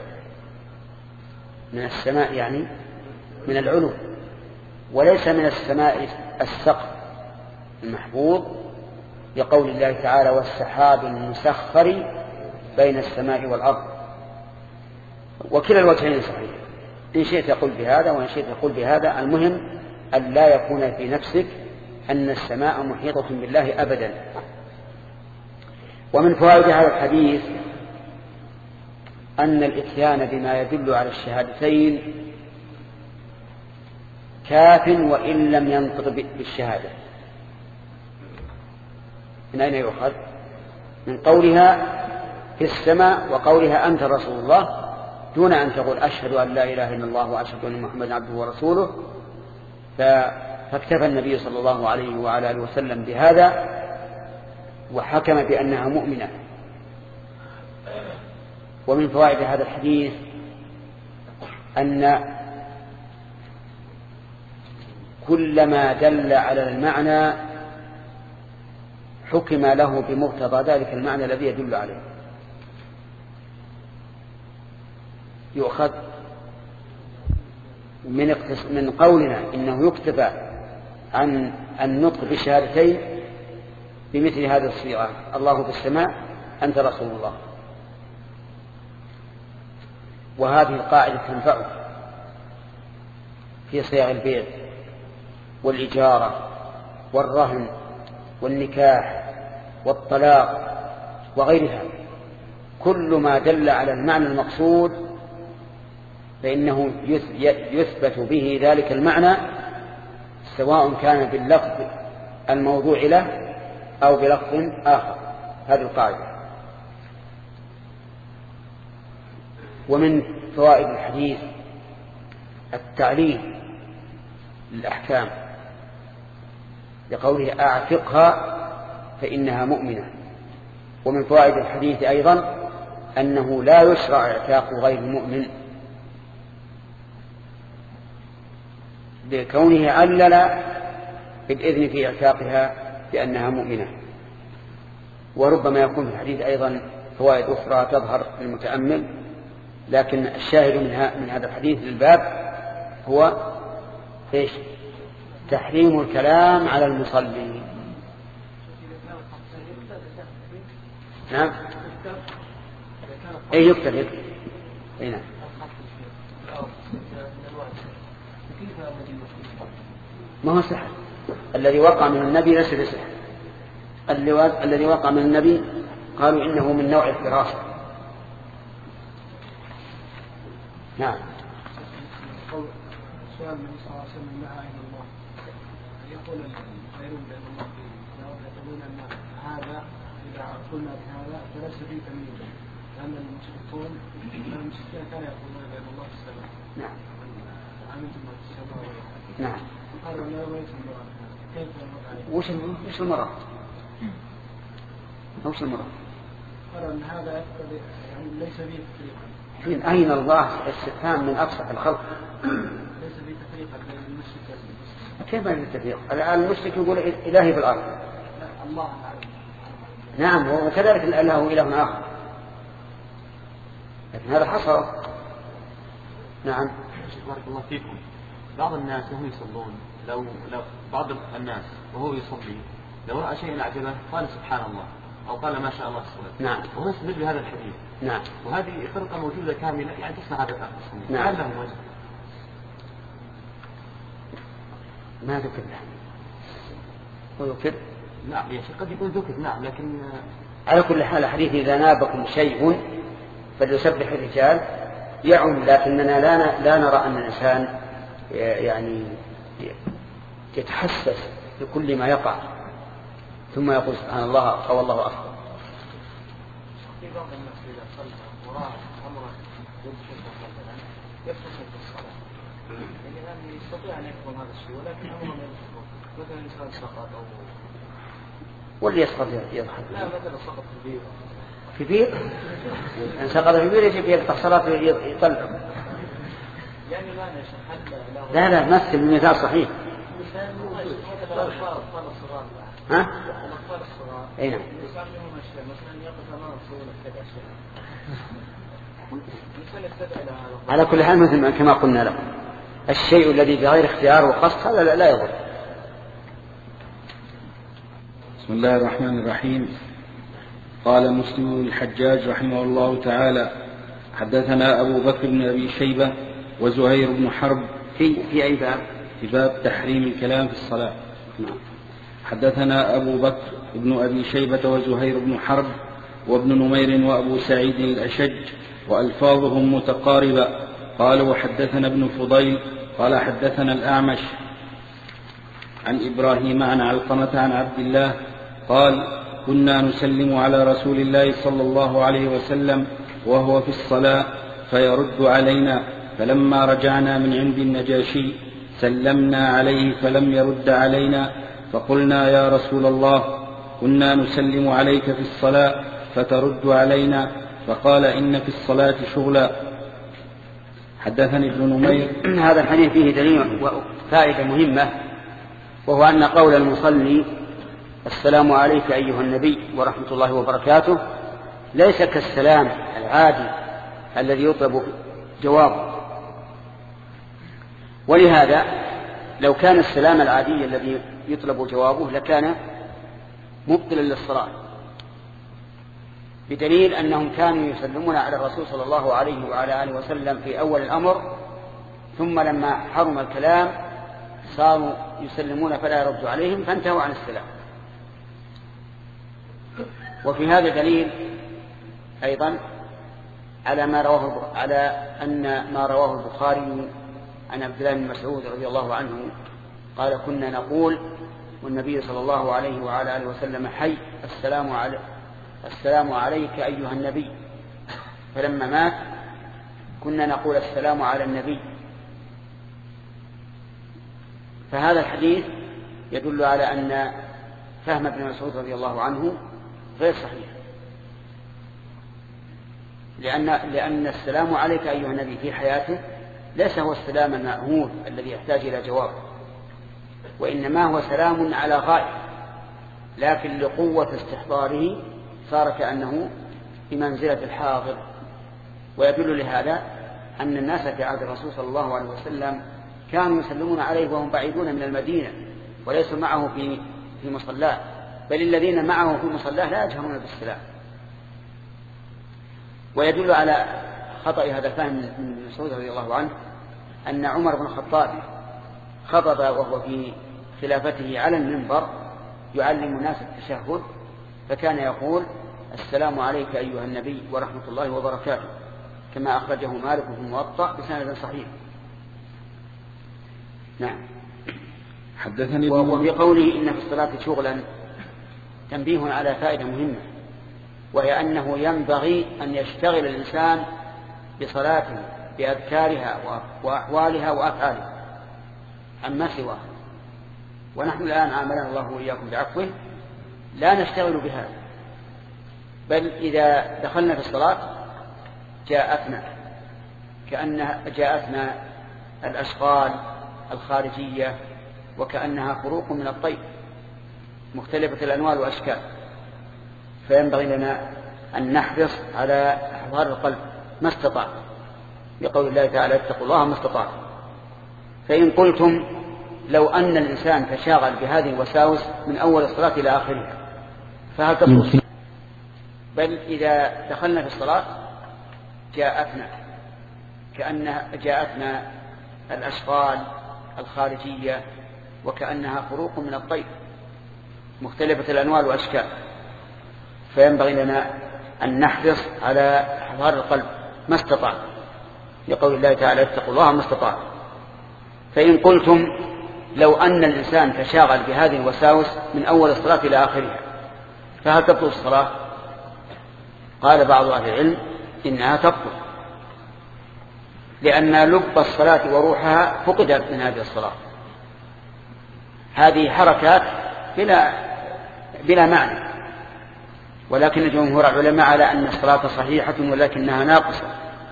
من السماء يعني من العلو، وليس من السماء السقف المحفوظ، لقول الله تعالى والسحاب المسخر بين السماء والأرض. وكلا الوجهين صحيح، إن شئت يقول بهذا وإن شئت يقول بهذا. المهم أن لا يكون في نفسك أن السماء محيطة بالله أبدا. ومن فوائد هذا الحديث أن الإتيان بما يدل على الشهادتين كاف وإن لم ينطق بالشهادة. من أين يؤخذ؟ من قولها في السماء وقولها أنت رسول الله، دون أن تقول أشهد أن لا إله إلا الله وأشهد أن محمدا عبده ورسوله. فاكتفى النبي صلى الله عليه وعلى آله وسلم بهذا وحكم بأنها مؤمنة. ومن فوائد هذا الحديث أن كل ما دل على المعنى حكم له بمقتضى ذلك المعنى الذي يدل عليه. يؤخذ من من قولنا إنه يكتفى عن النطق بالشهادتين بمثل هذه الصيغة الله في السماء أنت رسول الله. وهذه القاعدة تنفعه في صيغ البيع والإجارة والرهن والنكاح والطلاق وغيرها. كل ما دل على المعنى المقصود فإنه يثبت به ذلك المعنى، سواء كان باللفظ الموضوع له أو بلفظ آخر. هذه القاعدة. ومن فوائد الحديث التعليل للأحكام لقوله أعتقها فإنها مؤمنة. ومن فوائد الحديث أيضا أنه لا يشرع اعتاق غير المؤمن لكونه علل بالإذن في اعتاقها بأنها مؤمنة. وربما يكون في الحديث أيضا فوائد أخرى تظهر للمتأمل، لكن الشاهد من, من هذا الحديث للباب هو إيش؟ تحريم الكلام على المصلي. نعم أي يكتب يكتب أي نعم. ما هو سحر. الذي وقع من النبي ليس بسحر. الذي وقع من النبي قالوا إنه من نوع الفراسة. نعم. سؤال النبي صلى الله عليه وسلم لا إله إلا الله يقول الخيرون بين الله يقولون أن هذا إذا قلنا بهذا فليس فيه تمييز لأن المشركون المشركين كانوا يقولون بين الله في السماء. نعم. أمنتم في السماء. نعم. قالوا لا ما يسمى كيف المراد؟ وش وش المراد؟ وش المراد؟ قالوا أن هذا يعني ليس فيه تفريقا. فين أين الله استفهام من أفصح الخلق؟ ليس فيه تفريقا بين المشرك والمسلم. كيف بين التفريق؟ الآن المشرك يقول إلهي في الأرض. لا الله أعلم. نعم وكذلك الإله إله آخر. لكن هذا حصر. نعم. بارك الله فيكم. بعض الناس وهم يصلون لو لو بعض الناس وهو يصلي لو رأى شيئا أعجبه قال سبحان الله أو قال ما شاء الله الصلاة. نعم. وهو يستدل بهذا الحديث. نعم. وهذه خلقة موجودة كاملة يعني تصنع هذا الأمر. نعم. هل له وجه؟ ما ذكر له. وذكر. نعم يا شيخ قد يكون ذكر نعم لكن على كل حال حديث إذا نابكم شيء فليسبح الرجال يعم، لكننا لا لا نرى أن الإنسان يعني يتحسس بكل ما يقع ثم يقول سبحان الله أو الله أكبر. في بعض الناس إذا صلى وراء أمره مثلا يفصل في الصلاة يعني الآن يستطيع أن يفهم هذا الشيء ولكن أمره يفصل مثلا إنسان سقط أو واللي يسقط يضحك. لا مثلا سقط في بير في بير إن سقط في بير يجب يقطع صلاة يطلع يعني ما نشهد لا لا مثل المثال صحيح. ها؟ الأطفال الصغار. أي نعم. يسمعهم الشيء مثلا يقف أمام صورة كذا شيء. على كل حال مثل ما كما قلنا لكم الشيء الذي بغير اختيار وقصد هذا لا يضر. بسم الله الرحمن الرحيم. قال مسلم الحجاج رحمه الله تعالى حدثنا أبو بكر بن أبي شيبة وزهير بن حرب في في أي باب؟ في باب تحريم الكلام في الصلاة. حدثنا أبو بكر بن أبي شيبة وزهير بن حرب وابن نمير وأبو سعيد الأشج وألفاظهم متقاربة. قالوا حدثنا ابن فضيل قال حدثنا الأعمش عن إبراهيم عن علقمة عن عبد الله قال كنا نسلم على رسول الله صلى الله عليه وسلم وهو في الصلاة فيرد علينا، فلما رجعنا من عند النجاشي سلمنا عليه فلم يرد علينا، فقلنا يا رسول الله كنا نسلم عليك في الصلاة فترد علينا، فقال إن في الصلاة شغلا. حدثني ابن نمير. هذا الحديث فيه دليل وفائدة مهمة، وهو أن قول المصلي السلام عليك أيها النبي ورحمة الله وبركاته ليس كالسلام العادي الذي يطلب جوابه. ولهذا لو كان السلام العادي الذي يطلب جوابه لكان مبطلا للصلاة، بدليل أنهم كانوا يسلمون على الرسول صلى الله عليه وعلى آله وسلم في أول الأمر، ثم لما حرم الكلام صاروا يسلمون فلا يرد عليهم فانتهوا عن السلام. وفي هذا دليل أيضا على ما رواه على أن ما رواه البخاري عن عبد الله بن مسعود رضي الله عنه قال كنا نقول والنبي صلى الله عليه وعلى آله وسلم حي السلام عليك السلام عليك أيها النبي، فلما مات كنا نقول السلام على النبي. فهذا الحديث يدل على أن فهم ابن مسعود رضي الله عنه غير صحيح، لأن, لأن السلام عليك أيها النبي في حياته ليس هو السلام المأهول الذي يحتاج إلى جواب، وإنما هو سلام على غائب، لكن لقوة استحضاره صار كأنه بمنزلة الحاضر. ويدل لهذا أن الناس في عهد الرسول صلى الله عليه وسلم كانوا يسلمون عليه وهم بعيدون من المدينة وليسوا معه في في مصلاه، بل الذين معه في مصلاه لا يجهرون بالسلام. ويدل على خطأ هذا الفهم من مسعود رضي الله عنه أن عمر بن الخطاب خطب وهو في خلافته على المنبر يعلم الناس التشهد، فكان يقول: السلام عليك أيها النبي ورحمة الله وبركاته، كما أخرجه مالك في الموطأ بسند صحيح. نعم. حدثني وفي قوله إن في الصلاة شغلا تنبيه على فائدة مهمة، وهي أنه ينبغي أن يشتغل الإنسان بصلاته بأذكارها وأحوالها وأفعالها عما سواه. ونحن الآن عاملنا الله وإياكم بعفوه لا نشتغل بهذا، بل إذا دخلنا في الصلاة جاءتنا كأنها جاءتنا الأشغال الخارجية وكأنها خروق من الطير مختلفة الأنواع والأشكال، فينبغي لنا أن نحرص على إحضار القلب ما استطاع، لقول الله تعالى: اتقوا الله ما استطاع. فإن قلتم لو أن الإنسان تشاغل بهذه الوساوس من أول الصلاة إلى آخرها فهل تبطل؟ بل إذا دخلنا في الصلاة جاءتنا كأنها جاءتنا الأشغال الخارجية وكأنها خروق من الطير مختلفة الأنواع والأشكال، فينبغي لنا أن نحرص على إحضار القلب ما استطاع، لقول الله تعالى: اتقوا الله ما استطاع. فإن قلتم لو أن الإنسان تشاغل بهذه الوساوس من أول الصلاة إلى آخرها فهل تبطل الصلاة؟ قال بعض أهل العلم: إنها تبطل، لأن لب الصلاة وروحها فقدت من هذه الصلاة. هذه حركات بلا, بلا معنى، ولكن جمهور العلماء على أن الصلاة صحيحة ولكنها ناقصة،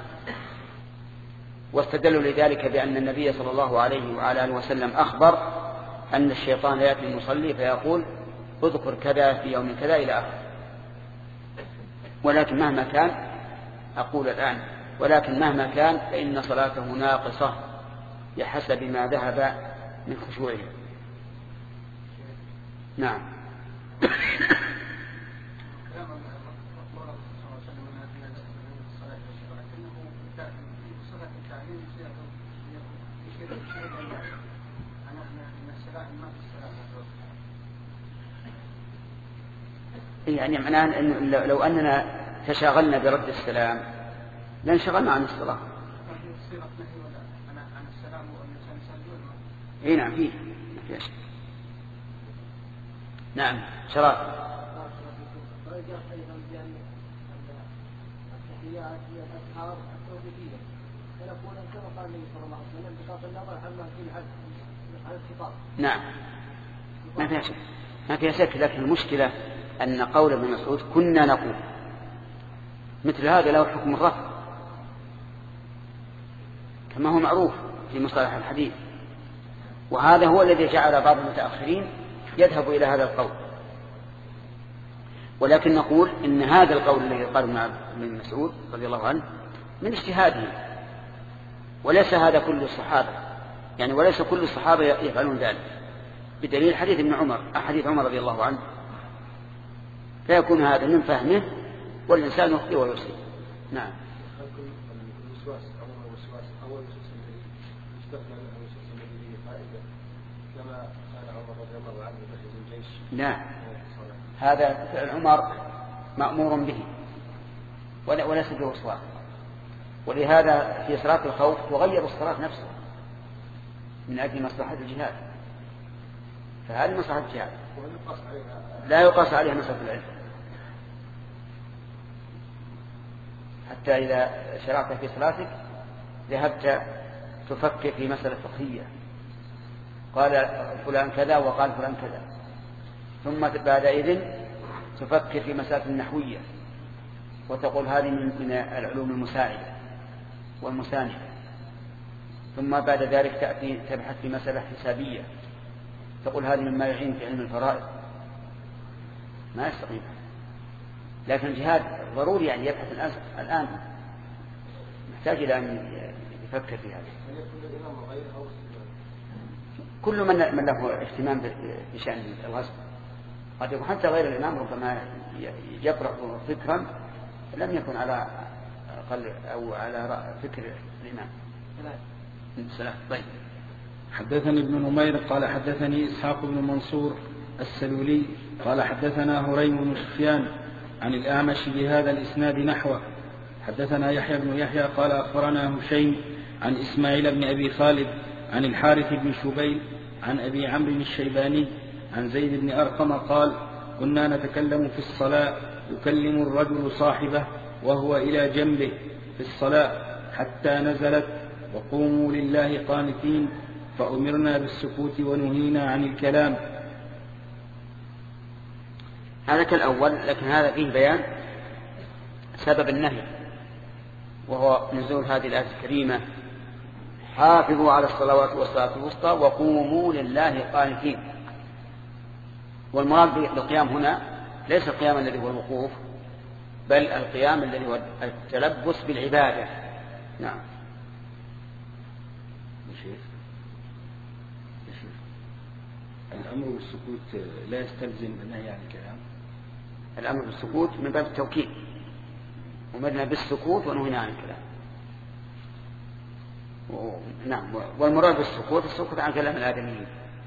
واستدلوا لذلك بأن النبي صلى الله عليه وعلى آله وسلم أخبر أن الشيطان يأتي المصلي فيقول: اذكر كذا في يوم كذا إلى آخره. ولكن مهما كان، أقول الآن ولكن مهما كان فإن صلاته ناقصة بحسب ما ذهب من خشوعه. نعم. يعني معناه أن لو أننا تشاغلنا برد السلام لانشغلنا عن الصلاة. اي نعم فيه ما فيه. نعم شراب. نعم ما فيها شك ما فيها شك لكن المشكلة أن قول ابن مسعود كنا نقول مثل هذا له حكم الرفع كما هو معروف في مصطلح الحديث، وهذا هو الذي جعل بعض المتأخرين يذهب إلى هذا القول. ولكن نقول إن هذا القول الذي قال ابن مسعود رضي الله عنه من اجتهاده، وليس هذا كل الصحابة، يعني وليس كل الصحابة يفعلون ذلك، بدليل حديث ابن عمر حديث عمر رضي الله عنه، فيكون هذا من فهمه والإنسان يخطئ ويصيب. نعم. لا هذا فعل عمر مأمور به وليس بوسواس، ولهذا في صلاة الخوف تغير الصلاة نفسها من أجل مصلحة الجهاد، فهذه مصلحة الجهاد لا يقاس عليها مسألة العلم. حتى إذا شرعت في صلاتك ذهبت تفكر في مسألة فقهية، قال فلان كذا وقال فلان كذا، ثم بعد إذن تفكر في مسألة النحوية وتقول هذه من العلوم المساعدة والمساندة، ثم بعد ذلك تأتي تبحث في مسألة حسابية تقول هذه مما يعين في علم الفرائض، ما يستقيم. لكن الجهاد ضروري يعني يبحث الآن محتاج إلى أن يفكر في هذا. كل من من له اهتمام بشأن الغسل قد يكون حتى غير الإمام ربما يقرأ فكرا لم يكن على أقل أو على فكر الإمام. السلام. طيب. حدثني ابن نمير قال حدثني إسحاق بن منصور السلولي قال حدثنا هريم بن سفيان عن الأعمش بهذا الإسناد نحوه. حدثنا يحيى بن يحيى قال أخبرنا هشيم عن إسماعيل بن أبي خالد عن الحارث بن شبيل عن أبي عمرو الشيباني عن زيد بن أرقم قال كنا نتكلم في الصلاة يكلم الرجل صاحبه وهو إلى جنبه في الصلاة حتى نزلت وقوموا لله قانتين فأمرنا بالسكوت ونهينا عن الكلام. هذا كالأول، لكن هذا فيه بيان سبب النهي وهو نزول هذه الآية الكريمة حافظوا على الصلوات والصلاة الوسطى وقوموا لله قانتين. والمراد بالقيام هنا ليس القيام الذي هو الوقوف بل القيام الذي هو التلبس بالعبادة. نعم. الأمر بالسكوت لا يستلزم النهي عن الكلام. الأمر بالسكوت من باب التوكيد، ومرنا بالسكوت ونهينا عن الكلام. و... نعم. والمراد بالسكوت السكوت عن كلام الآدميين.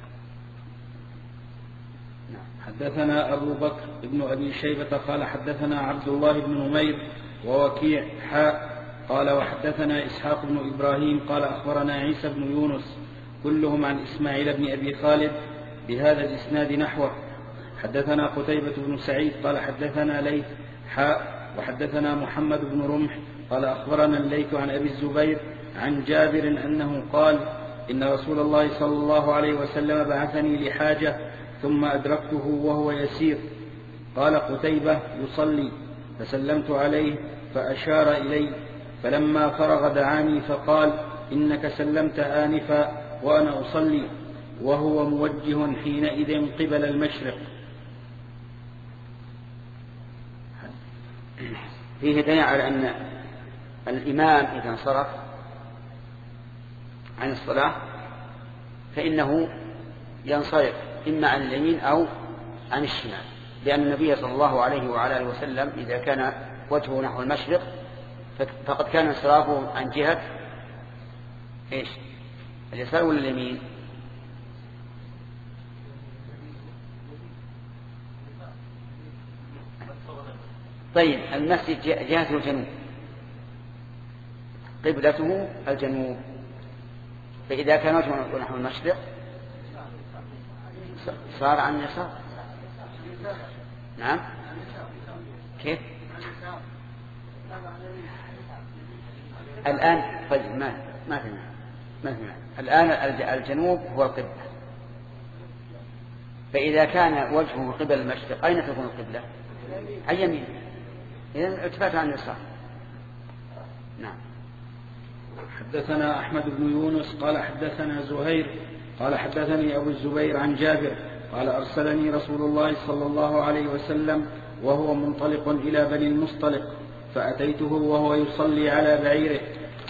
نعم. حدثنا أبو بكر ابن أبي شيبة قال حدثنا عبد الله بن نمير ووكيع حاء قال وحدثنا إسحاق بن إبراهيم قال أخبرنا عيسى بن يونس كلهم عن إسماعيل بن أبي خالد بهذا الإسناد نحوه. حدثنا قتيبة بن سعيد قال حدثنا ليث حاء وحدثنا محمد بن رمح قال أخبرنا الليث عن أبي الزبير عن جابر أنه قال إن رسول الله صلى الله عليه وسلم بعثني لحاجة ثم أدركته وهو يسير. قال قتيبة يصلي فسلمت عليه فأشار إلي فلما فرغ دعاني فقال إنك سلمت آنفا وأنا أصلي وهو موجه حينئذ قبل المشرق. فيه دليل على أن الإمام إذا انصرف عن الصلاة فإنه ينصرف إما عن اليمين أو عن الشمال، لأن النبي صلى الله عليه وعلى آله وسلم إذا كان وجهه نحو المشرق فقد كان انصرافه عن جهة إيش؟ اليسار ولا اليمين؟ طيب المسجد جهة الجنوب قبلته الجنوب، فإذا كان وجهه نحو المشرق صار عن اليسار. نعم. كيف الآن؟ طيب ما ما في ما في الآن الجنوب هو القبلة، فإذا كان وجهه قبل المشرق أين تكون القبلة؟ عن يمين، إذن ارتفعت عن اليسار. نعم. حدثنا أحمد بن يونس قال حدثنا زهير قال حدثني أبو الزبير عن جابر قال أرسلني رسول الله صلى الله عليه وسلم وهو منطلق إلى بني المصطلق فأتيته وهو يصلي على بعيره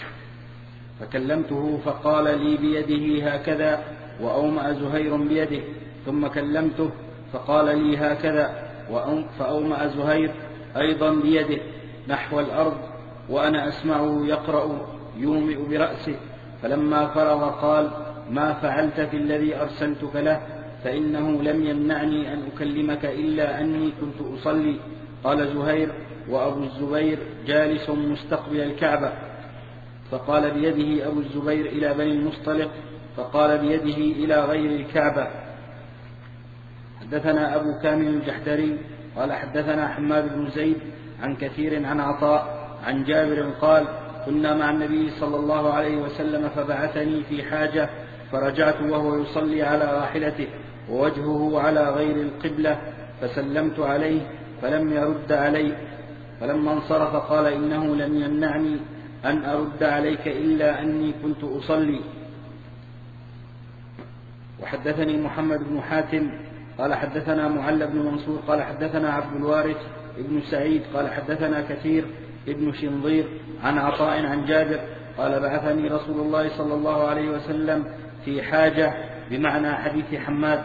فكلمته فقال لي بيده هكذا وأومأ زهير بيده، ثم كلمته فقال لي هكذا فأومأ زهير أيضا بيده نحو الأرض وأنا أسمعه يقرأ يومئ برأسه. فلما فرغ قال ما فعلت في الذي أرسلتك له فإنه لم يمنعني أن أكلمك إلا أني كنت أصلي. قال زهير وأبو الزبير جالس مستقبل الكعبة، فقال بيده أبو الزبير إلى بني المصطلق فقال بيده إلى غير الكعبة. حدثنا أبو كامل الجحدري قال حدثنا حماد بن زيد عن كثير عن عطاء عن جابر قال كنا مع النبي صلى الله عليه وسلم فبعثني في حاجة فرجعت وهو يصلي على راحلته ووجهه على غير القبلة فسلمت عليه فلم يرد علي، فلما انصرف قال إنه لم يمنعني أن أرد عليك إلا أني كنت أصلي. وحدثني محمد بن حاتم قال حدثنا معل بن منصور قال حدثنا عبد الوارث ابن سعيد قال حدثنا كثير ابن شنظير عن عطاء عن جابر قال بعثني رسول الله صلى الله عليه وسلم في حاجة بمعنى حديث حماد.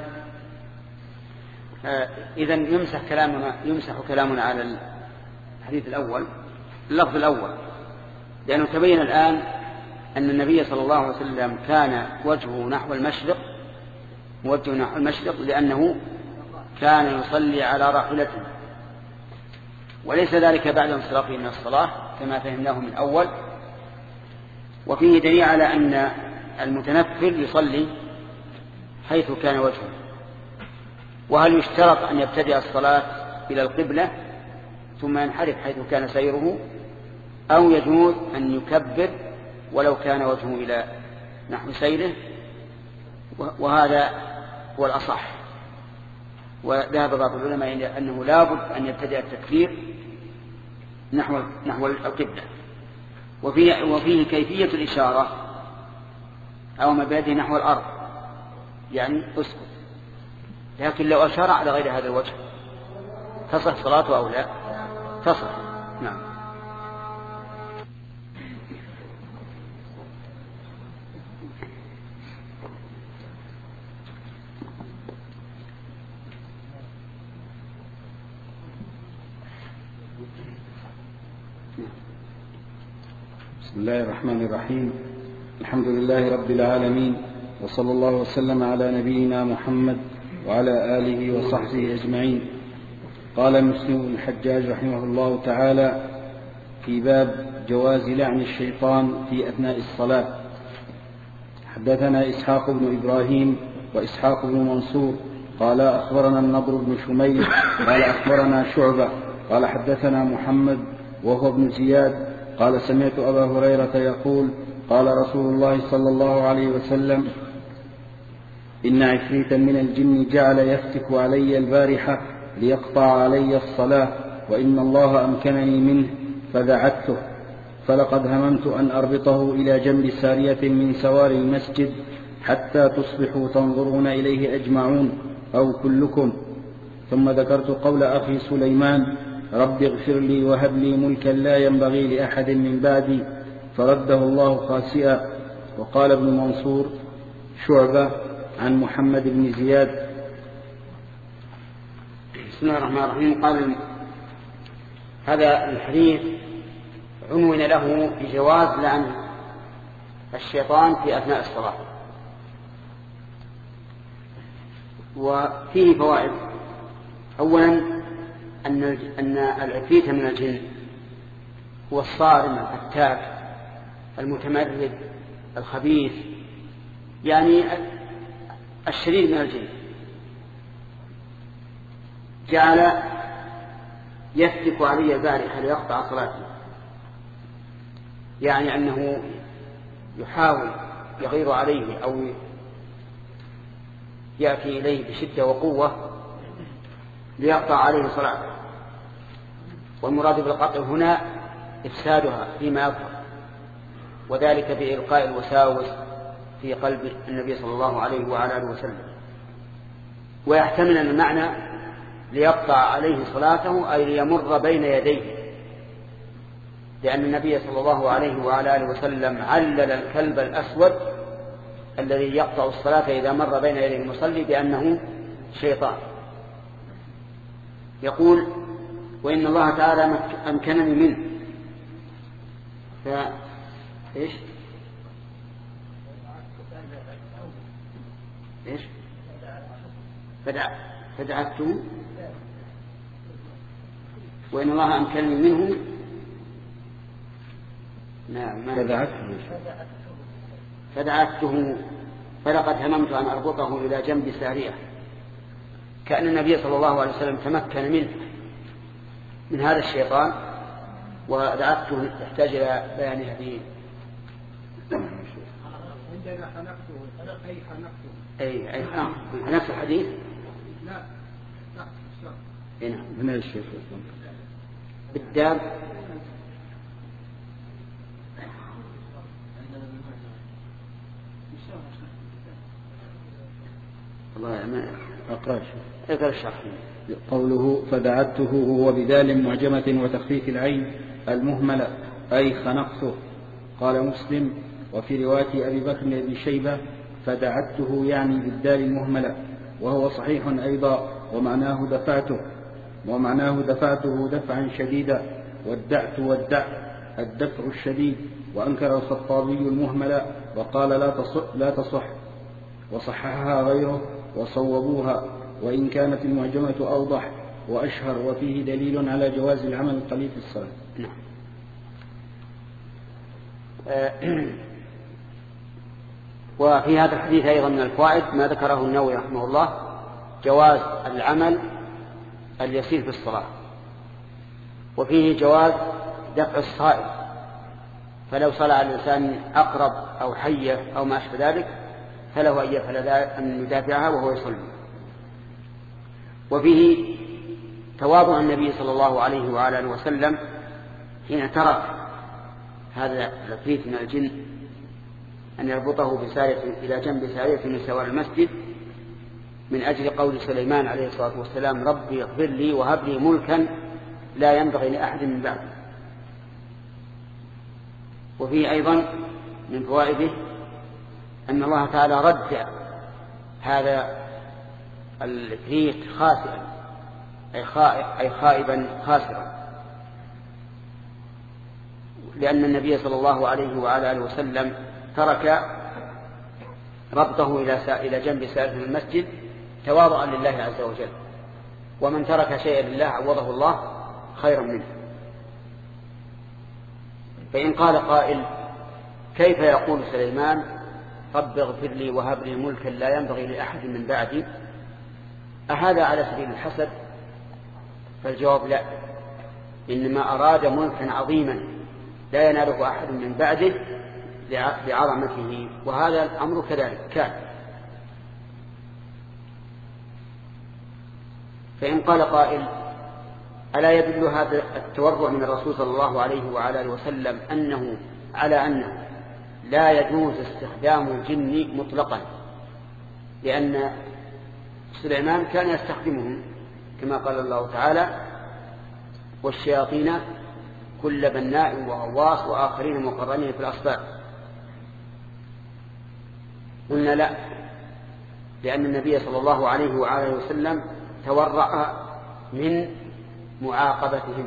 آه إذا يمسح كلامنا يمسح كلامنا على الحديث الأول اللفظ الأول، لأنه تبين الآن أن النبي صلى الله عليه وسلم كان وجهه نحو المشرق موجه نحو المشرق لأنه كان يصلي على راحلته، وليس ذلك بعد انصرافه من الصلاة كما فهمناه من أول. وفيه دليل على أن المتنفل يصلي حيث كان وجهه. وهل يشترط أن يبتدئ الصلاة إلى القبلة ثم ينحرف حيث كان سيره، أو يجوز أن يكبر ولو كان وجهه إلى نحو سيره؟ وهذا هو الأصح. وذهب بعض العلماء إلى أنه لابد أن يبتدئ التكبير نحو نحو القبلة. وفيه, وفيه كيفية الإشارة أو مبادئ نحو الأرض، يعني اسكت. لكن لو أشار على غير هذا الوجه تصح صلاته أو لا؟ تصح. نعم. بسم الله الرحمن الرحيم. الحمد لله رب العالمين، وصلى الله وسلم على نبينا محمد وعلى آله وصحبه أجمعين. قال مسلم بن الحجاج رحمه الله تعالى في باب جواز لعن الشيطان في أثناء الصلاة: حدثنا إسحاق بن إبراهيم وإسحاق بن منصور قال أخبرنا النضر بن شميل قال أخبرنا شعبة قال حدثنا محمد وهو ابن زياد قال سمعت أبا هريرة يقول قال رسول الله صلى الله عليه وسلم: إن عفريتا من الجن جعل يفتك علي البارحة ليقطع علي الصلاة، وإن الله أمكنني منه فدعته، فلقد هممت أن أربطه إلى جنب سارية من سوار المسجد حتى تصبحوا تنظرون إليه أجمعون أو كلكم. ثم ذكرت قول أخي سليمان: رب اغفر لي وهب لي ملكا لا ينبغي لأحد من بعدي، فرده الله خاسئا. وقال ابن منصور: شعبة عن محمد بن زياد. بسم الله الرحمن الرحيم. قال هذا الحديث عنون له بجواز لعن الشيطان في أثناء الصلاة، وفيه فوائد. أولا أن أن العفريت من الجن هو الصارم الفتاك المتمرد الخبيث، يعني الشرير من الجن، جعل يفتك علي البارحة ليقطع صلاتي، يعني أنه يحاول يغير عليه أو يأتي إليه بشدة وقوة ليقطع عليه صلاته. والمراد بالقطع هنا إفسادها فيما يظهر، وذلك بإلقاء الوساوس في قلب النبي صلى الله عليه وعلى آله وسلم. ويحتمل أن المعنى ليقطع عليه صلاته أي ليمر بين يديه، لأن النبي صلى الله عليه وعلى آله وسلم علل الكلب الأسود الذي يقطع الصلاة إذا مر بين يديه المصلي بأنه شيطان. يقول: وإن الله تعالى أمكنني منه ف... إيش؟ إيش؟ فدع... فدعته وإن الله أمكنني منه. نعم. فدعته فدعته فلقد هممت أن أربطه إلى جنب سارية، كأن النبي صلى الله عليه وسلم تمكن منه من هذا الشيطان، ودعته تحتاج إلى بيانها فيه. عندنا حنقته أي حنقته أي أي نفس الحديث. لا لا هنا من الشيخ بالداب. الله ما أقرأ اقرأ الشرح. قوله: فدعته هو بدال معجمة وتخفيف العين المهمل أي خنقته. قال مسلم وفي رواية أبي بكر بن أبي شيبة فدعته يعني بالدال المهملة، وهو صحيح أيضا، ومعناه دفعته ومعناه دفعته دفعا شديدا، والدعت والدع الدفع الشديد. وأنكر الخطابي المهملة وقال لا تصح, لا تصح وصححها غيره وصوبوها، وإن كانت المعجمة أوضح وأشهر، وفيه دليل على جواز العمل القليل في الصلاة. نعم. وفي هذا الحديث أيضا من الفوائد ما ذكره النووي رحمه الله، جواز العمل اليسير في الصلاة، وفيه جواز دفع الصائب، فلو صلى على الإنسان أقرب أو حية أو ما أشبه ذلك فله أن يفعل أن يدافعها وهو يصلي. وفيه تواضع النبي صلى الله عليه وعلى آله وسلم حين ترك هذا العفريت من الجن أن يربطه بسارية إلى جنب سارية من سوار المسجد، من أجل قول سليمان عليه الصلاة والسلام ربي اغفر لي وهب لي ملكا لا ينبغي لأحد من بعد. وفيه أيضا من فوائده أن الله تعالى رد هذا العفريت خاسئا أي خائبا خاسرا، لأن النبي صلى الله عليه وعلى آله وسلم ترك ربطه إلى جنب سارية المسجد تواضعا لله عز وجل، ومن ترك شيئا لله عوضه الله خيرا منه. فإن قال قائل كيف يقول سليمان رب اغفر لي وهب لي ملكا لا ينبغي لأحد من بعدي، أهذا على سبيل الحسد؟ فالجواب لا، إنما أراد ملكا عظيما لا يناله أحد من بعده لعظمته، وهذا الأمر كذلك كان. فإن قال قائل ألا يدل هذا التورع من الرسول صلى الله عليه وعلى آله وسلم أنه على أنه لا يجوز استخدام الجن مطلقا، لأن سليمان كان يستخدمهم كما قال الله تعالى والشياطين كل بناء وغواص وآخرين مقرنين في الأصفاد. قلنا لا، لأن النبي صلى الله عليه وآله وسلم تورع من معاقبتهم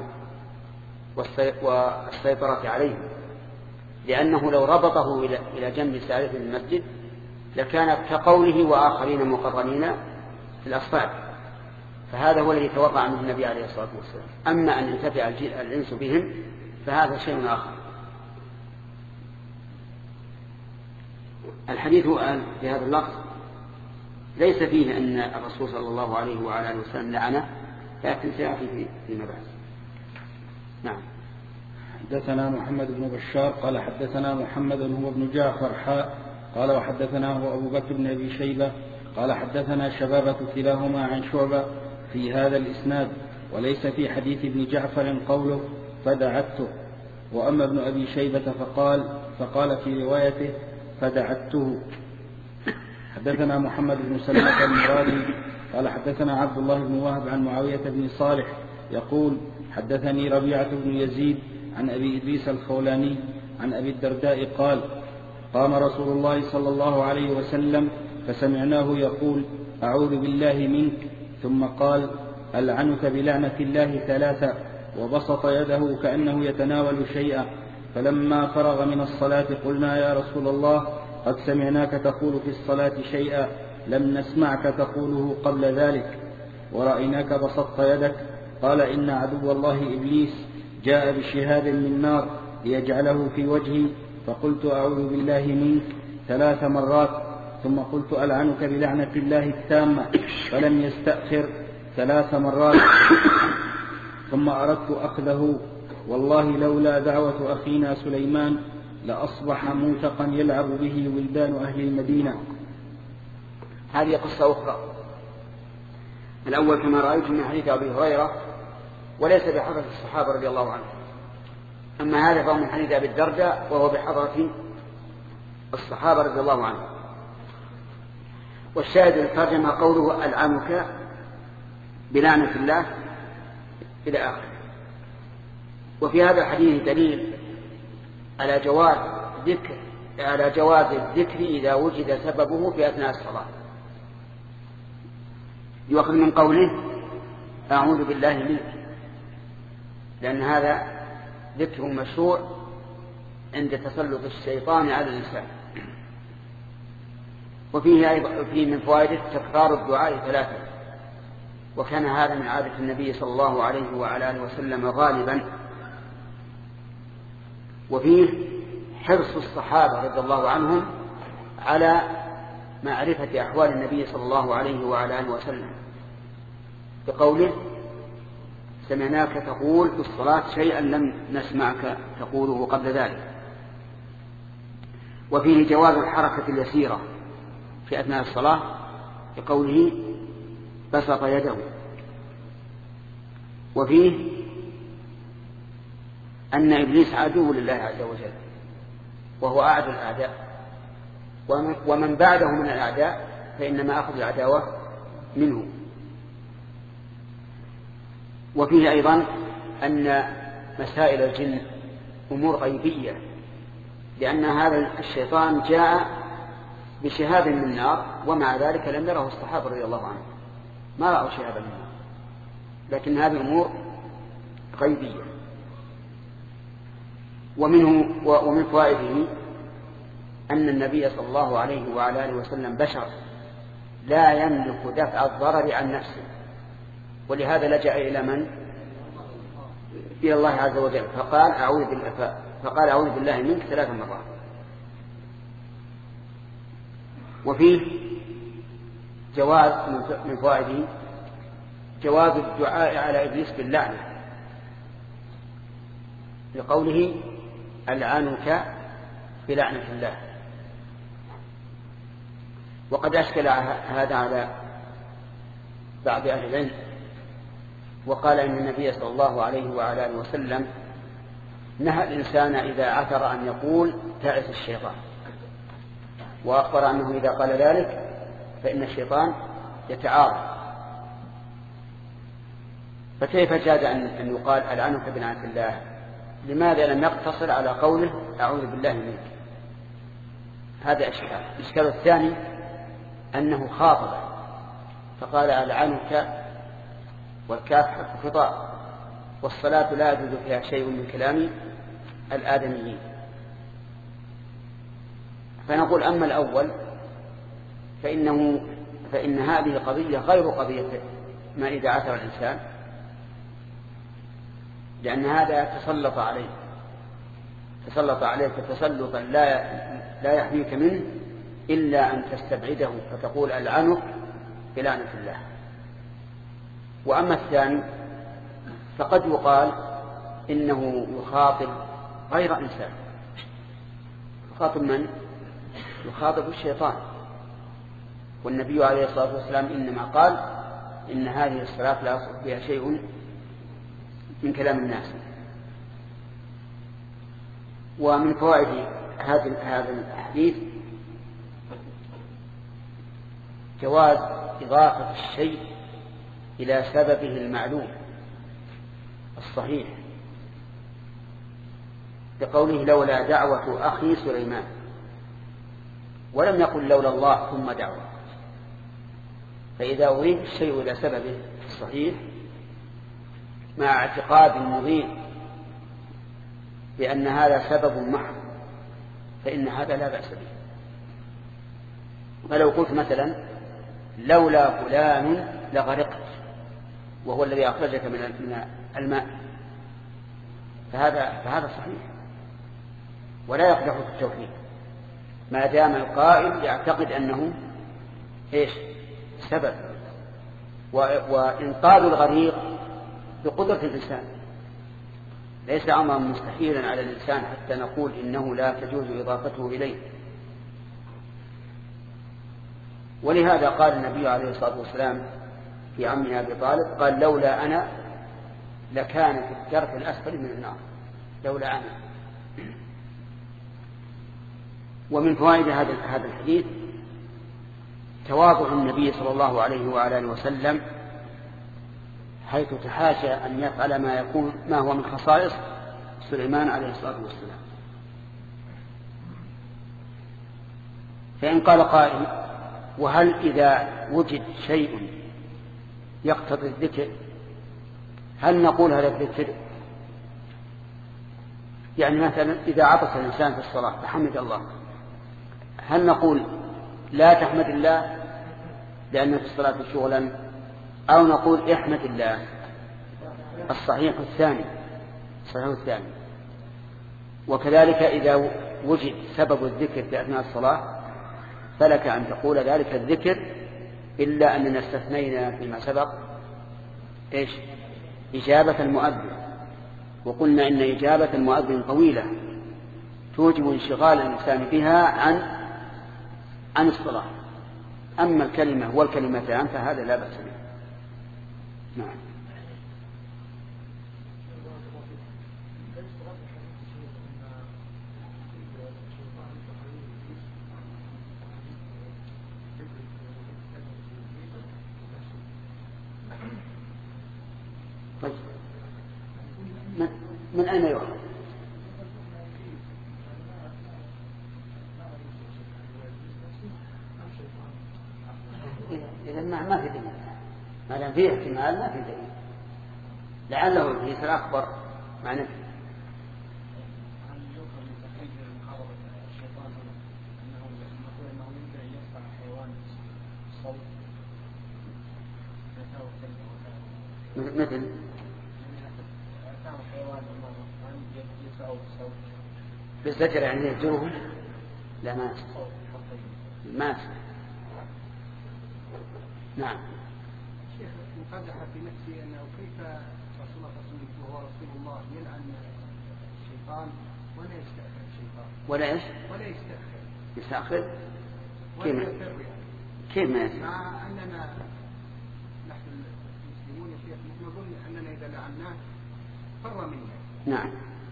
والسيطرة عليهم، لأنه لو ربطه إلى جنب سارية المسجد لكان كقوله وآخرين مقرنين في الأصفاد، فهذا هو الذي تورع منه النبي عليه الصلاة والسلام. أما أن ينتفع الإنس بهم فهذا شيء آخر. الحديث في هذا اللفظ ليس فيه أن الرسول صلى الله عليه وعلى آله وسلم لعنه، لكن سيأتي فيما بعد. نعم. حدثنا محمد بن بشار قال حدثنا محمد هو ابن جعفر حاء قال وحدثنا هو أبو بكر بن أبي شيبة قال حدثنا شبابة كلاهما عن شعبة في هذا الإسناد، وليس في حديث ابن جعفر قوله فدعته. وأما ابن أبي شيبة فقال فقال في روايته فدعته. حدثنا محمد بن سلمة المرادي قال حدثنا عبد الله بن وهب عن معاوية بن صالح يقول حدثني ربيعة بن يزيد عن أبي إدريس الخولاني عن أبي الدرداء قال قام رسول الله صلى الله عليه وسلم فسمعناه يقول أعوذ بالله منك، ثم قال ألعنك بلعنة الله ثلاثة، وبسط يده كأنه يتناول شيئا. فلما فرغ من الصلاة قلنا يا رسول الله قد سمعناك تقول في الصلاة شيئا لم نسمعك تقوله قبل ذلك، ورأيناك بسطت يدك. قال إن عدو الله إبليس جاء بشهاب من نار ليجعله في وجهي، فقلت أعوذ بالله منك ثلاث مرات، ثم قلت ألعنك بلعنة الله التامة، فلم يستأخر ثلاث مرات، ثم أردت أخذه، والله لولا دعوة أخينا سليمان لأصبح موثقا يلعب به ولدان أهل المدينة. هذه قصة أخرى. الأول كما رأيت من حديث أبي هريرة وليس بحضرة الصحابة رضي الله عنهم، أما هذا فهو من حديث أبي الدرداء وهو بحضرة الصحابة رضي الله عنهم. والشاهد الترجمة قوله ألعنك بلعنة الله إلى آخره. وفي هذا الحديث دليل على جواز ذكر على جواز الذكر إذا وجد سببه في أثناء الصلاة. يؤخذ من قوله أعوذ بالله منك، لأن هذا ذكر مشروع عند تسلط الشيطان على الإنسان. وفيه أيضا فيه من فوائده تكرار الدعاء ثلاثة، وكان هذا من عادة النبي صلى الله عليه وعلى آله وسلم غالبا. وفيه حرص الصحابة رضي الله عنهم على معرفة أحوال النبي صلى الله عليه وعلى آله وسلم، بقوله سمعناك تقول في الصلاة شيئا لم نسمعك تقوله قبل ذلك. وفيه جواز الحركة اليسيرة في أثناء الصلاة، بقوله بسط يده. وفيه أن إبليس عدو لله عز وجل، وهو أعدى الأعداء، ومن بعده من الأعداء فإنما أخذ العداوة منه. وفيه أيضا أن مسائل الجن أمور غيبية، لأن هذا الشيطان جاء بشهاب من نار، ومع ذلك لم يره الصحابة رضي الله عنهم، ما رأوا شهابا من نار، لكن هذه الأمور غيبية. ومنه ومن فوائده أن النبي صلى الله عليه وعلى آله وسلم بشر لا يملك دفع الضرر عن نفسه، ولهذا لجأ إلى من؟ إلى الله عز وجل، فقال أعوذ بالله فقال أعوذ بالله منك ثلاث مرات. وفيه جواز من فوائده جواز الدعاء على إبليس باللعنة، لقوله ألعنك بلعنة الله. وقد أشكل هذا على بعض أهل العلم، وقال إن النبي صلى الله عليه وعلى آله وسلم نهى الإنسان إذا عثر أن يقول تعس الشيطان، وأخبر أنه إذا قال ذلك فإن الشيطان يتعارض. فكيف جاز أن يقال ألعنك بلعنة الله؟ لماذا لم يقتصر على قوله أعوذ بالله منك؟ هذا إشكال. الإشكال الثاني أنه خاطب فقال ألعنك، والكاف حرف خطاب، والصلاة لا يجوز فيها شيء من كلام الآدميين. فنقول أما الأول فإنه فإن هذه قضية غير قضية ما إذا عثر الإنسان، لأن هذا تسلط عليه تسلط عليك تسلطا لا لا يحميك منه إلا أن تستبعده فتقول ألعنك بلعنة الله. وأما الثاني فقد يقال إنه يخاطب غير إنسان. يخاطب من؟ يخاطب الشيطان، والنبي عليه الصلاة والسلام إنما قال إن هذه الصلاة لا يصح بها شيء من كلام الناس. ومن فوائد هذا الحديث جواز إضافة الشيء إلى سببه المعلوم الصحيح، بقوله لولا دعوة أخي سليمان، ولم يقل لولا الله ثم دعوة. فإذا أضيف الشيء إلى سببه الصحيح مع اعتقاد مضيء بأن هذا سبب محض فإن هذا لا بأس به. فلو قلت مثلا لولا فلان لغرقت، وهو الذي أخرجك من الماء، فهذا فهذا صحيح ولا يقدح في التوحيد، ما دام القائل يعتقد أنه إيش سبب. وإنقاذ الغريق بقدرة الإنسان، ليس أمرا مستحيلا على الإنسان حتى نقول إنه لا تجوز إضافته إليه. ولهذا قال النبي عليه الصلاة والسلام في عمه أبي طالب قال لولا أنا لكان في الدرك الأسفل من النار، لولا أنا. ومن فوائد هذا الحديث تواضع النبي صلى الله عليه وعلى آله وسلم، حيث تحاشى أن يفعل ما يكون ما هو من خصائص سليمان عليه الصلاة والسلام. فإن قال قائل: وهل إذا وجد شيء يقتضي الذكر هل نقول هذا الذكر؟ يعني مثلا إذا عطس الإنسان في الصلاة فحمد الله، هل نقول لا تحمد الله لأن في الصلاة شغلا، أو نقول احمد الله؟ الصحيح الثاني، الصحيح الثاني. وكذلك إذا وجد سبب الذكر في أثناء الصلاة فلك أن تقول ذلك الذكر، إلا أننا استثنينا فيما سبق إيش؟ إجابة المؤذن، وقلنا إن إجابة المؤذن طويلة توجب انشغال الإنسان بها عن عن الصلاة. أما الكلمة والكلمتان فهذا لا بأس به. نعم. طيب من, من أين يؤخذ؟ إذا ما في دليل، ما دام فيه احتمال ما في دليل، لعله الحديث الأخبر مع نفسه. مثل بالزجر يعني يهجرهم؟ لا ما ما نعم. شيخ مقدح في نفسي أنه كيف رسول الله وهو رسول الله يلعن الشيطان ولا يستأخر الشيطان ولا إيش؟ ولا يستأخر يستأخر كيف ما كيف ما يستأخر؟ مع أننا نحن المسلمون يا شيخ نقول أننا إذا لعناه فر منا. نعم.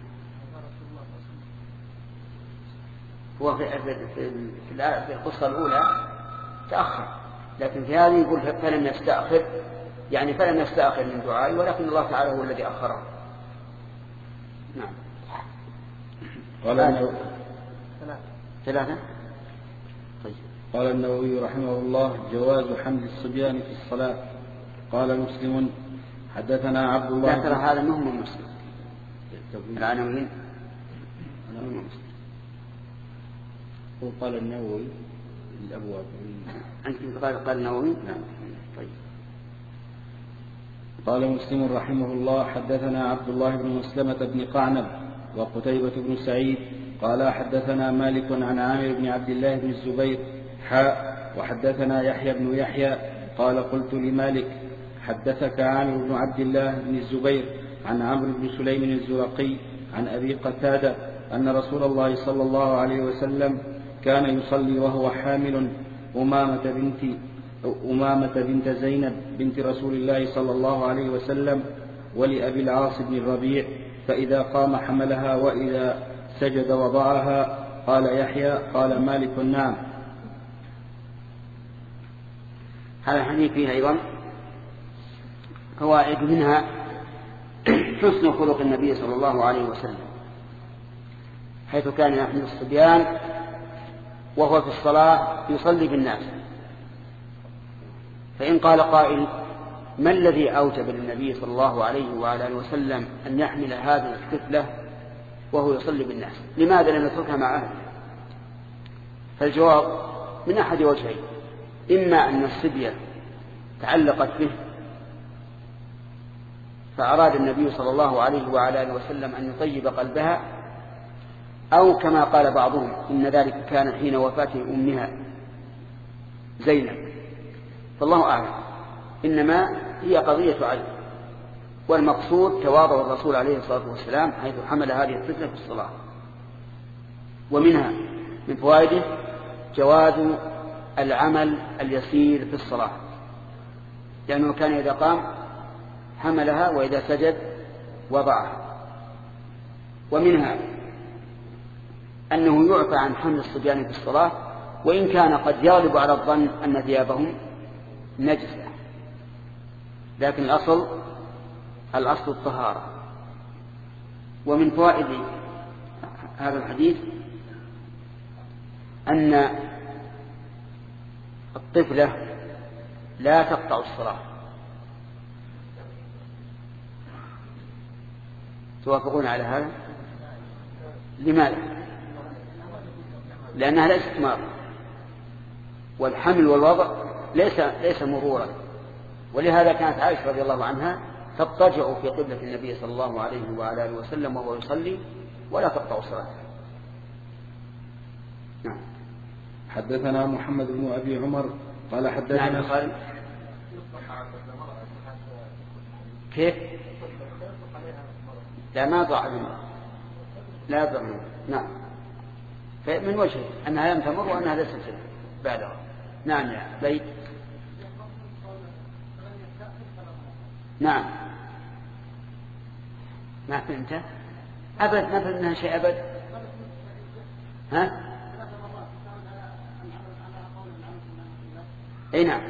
هو في في القصة الأولى تأخر، لكن في هذه يقول فلم يستأخر، يعني فلم يستأخر من دعائي، ولكن الله تعالى هو الذي أخره. نعم. قال النووي ثلاثة. طيب. قال النووي رحمه الله: جواز حمل الصبيان في الصلاة. قال مسلم: حدثنا عبد الله. لا ترى هذا مهم مسلم. العناوين قال النووي الأبواب. أنت قال قال النووي. نعم. طيب. قال مسلم رحمه الله: حدثنا عبد الله بن مسلمة بن قعنب وقتيبة بن سعيد قال حدثنا مالك عن عامر بن عبد الله بن الزبير حاء وحدثنا يحيى بن يحيى قال قلت لمالك: حدثك عامر بن عبد الله بن الزبير عن عمرو بن سليم الزرقي عن أبي قتادة أن رسول الله صلى الله عليه وسلم كان يصلي وهو حامل أمامة بنت أمامة بنت زينب بنت رسول الله صلى الله عليه وسلم ولأبي العاص بن الربيع، فإذا قام حملها وإذا سجد وضعها. قال يحيى: قال مالك: نعم. هذا الحديث فيه أيضا فوائد، منها حسن خلق النبي صلى الله عليه وسلم، حيث كان يحمل الصبيان وهو في الصلاة يصلي بالناس. فإن قال قائل: ما الذي أوجب للنبي صلى الله عليه وعلى آله وسلم أن يحمل هذه الطفلة وهو يصلي بالناس؟ لماذا لم يتركها مع أهله؟ فالجواب من أحد وجهين: إما أن الصبية تعلقت به فأراد النبي صلى الله عليه وعلى آله وسلم أن يطيب قلبها، أو كما قال بعضهم إن ذلك كان حين وفاة أمها زينب، فالله أعلم. إنما هي قضية عين، والمقصود تواضع الرسول عليه الصلاة والسلام حيث حمل هذه الطفلة في الصلاة. ومنها من فوائده جواز العمل اليسير في الصلاة، لأنه كان إذا قام حملها وإذا سجد وضعها. ومنها أنه يعفى عن حمل الصبيان في الصلاة، وإن كان قد يغلب على الظن أن ثيابهم نجسة، لكن الأصل الأصل الطهارة. ومن فوائد هذا الحديث أن الطفلة لا تقطع الصلاة. توافقون على هذا؟ لماذا؟ لأنها ليست مرة، والحمل والوضع ليس ليس مرورا، ولهذا كانت عائشة رضي الله عنها تضطجع في قبلة النبي صلى الله عليه وعلى آله وسلم وهو يصلي ولا تقطع صلاته. نعم. حدثنا محمد بن أبي عمر قال حدثنا نعم خالد. كيف؟ لا ما ضاع منه. لا ضاع منه. نعم. من وجه أنها لم تمر وأنها ليست بعدها. نعم يا بيت. نعم. ما فهمت؟ أبد ما فهمت منها شيء أبد. ها؟ أي نعم.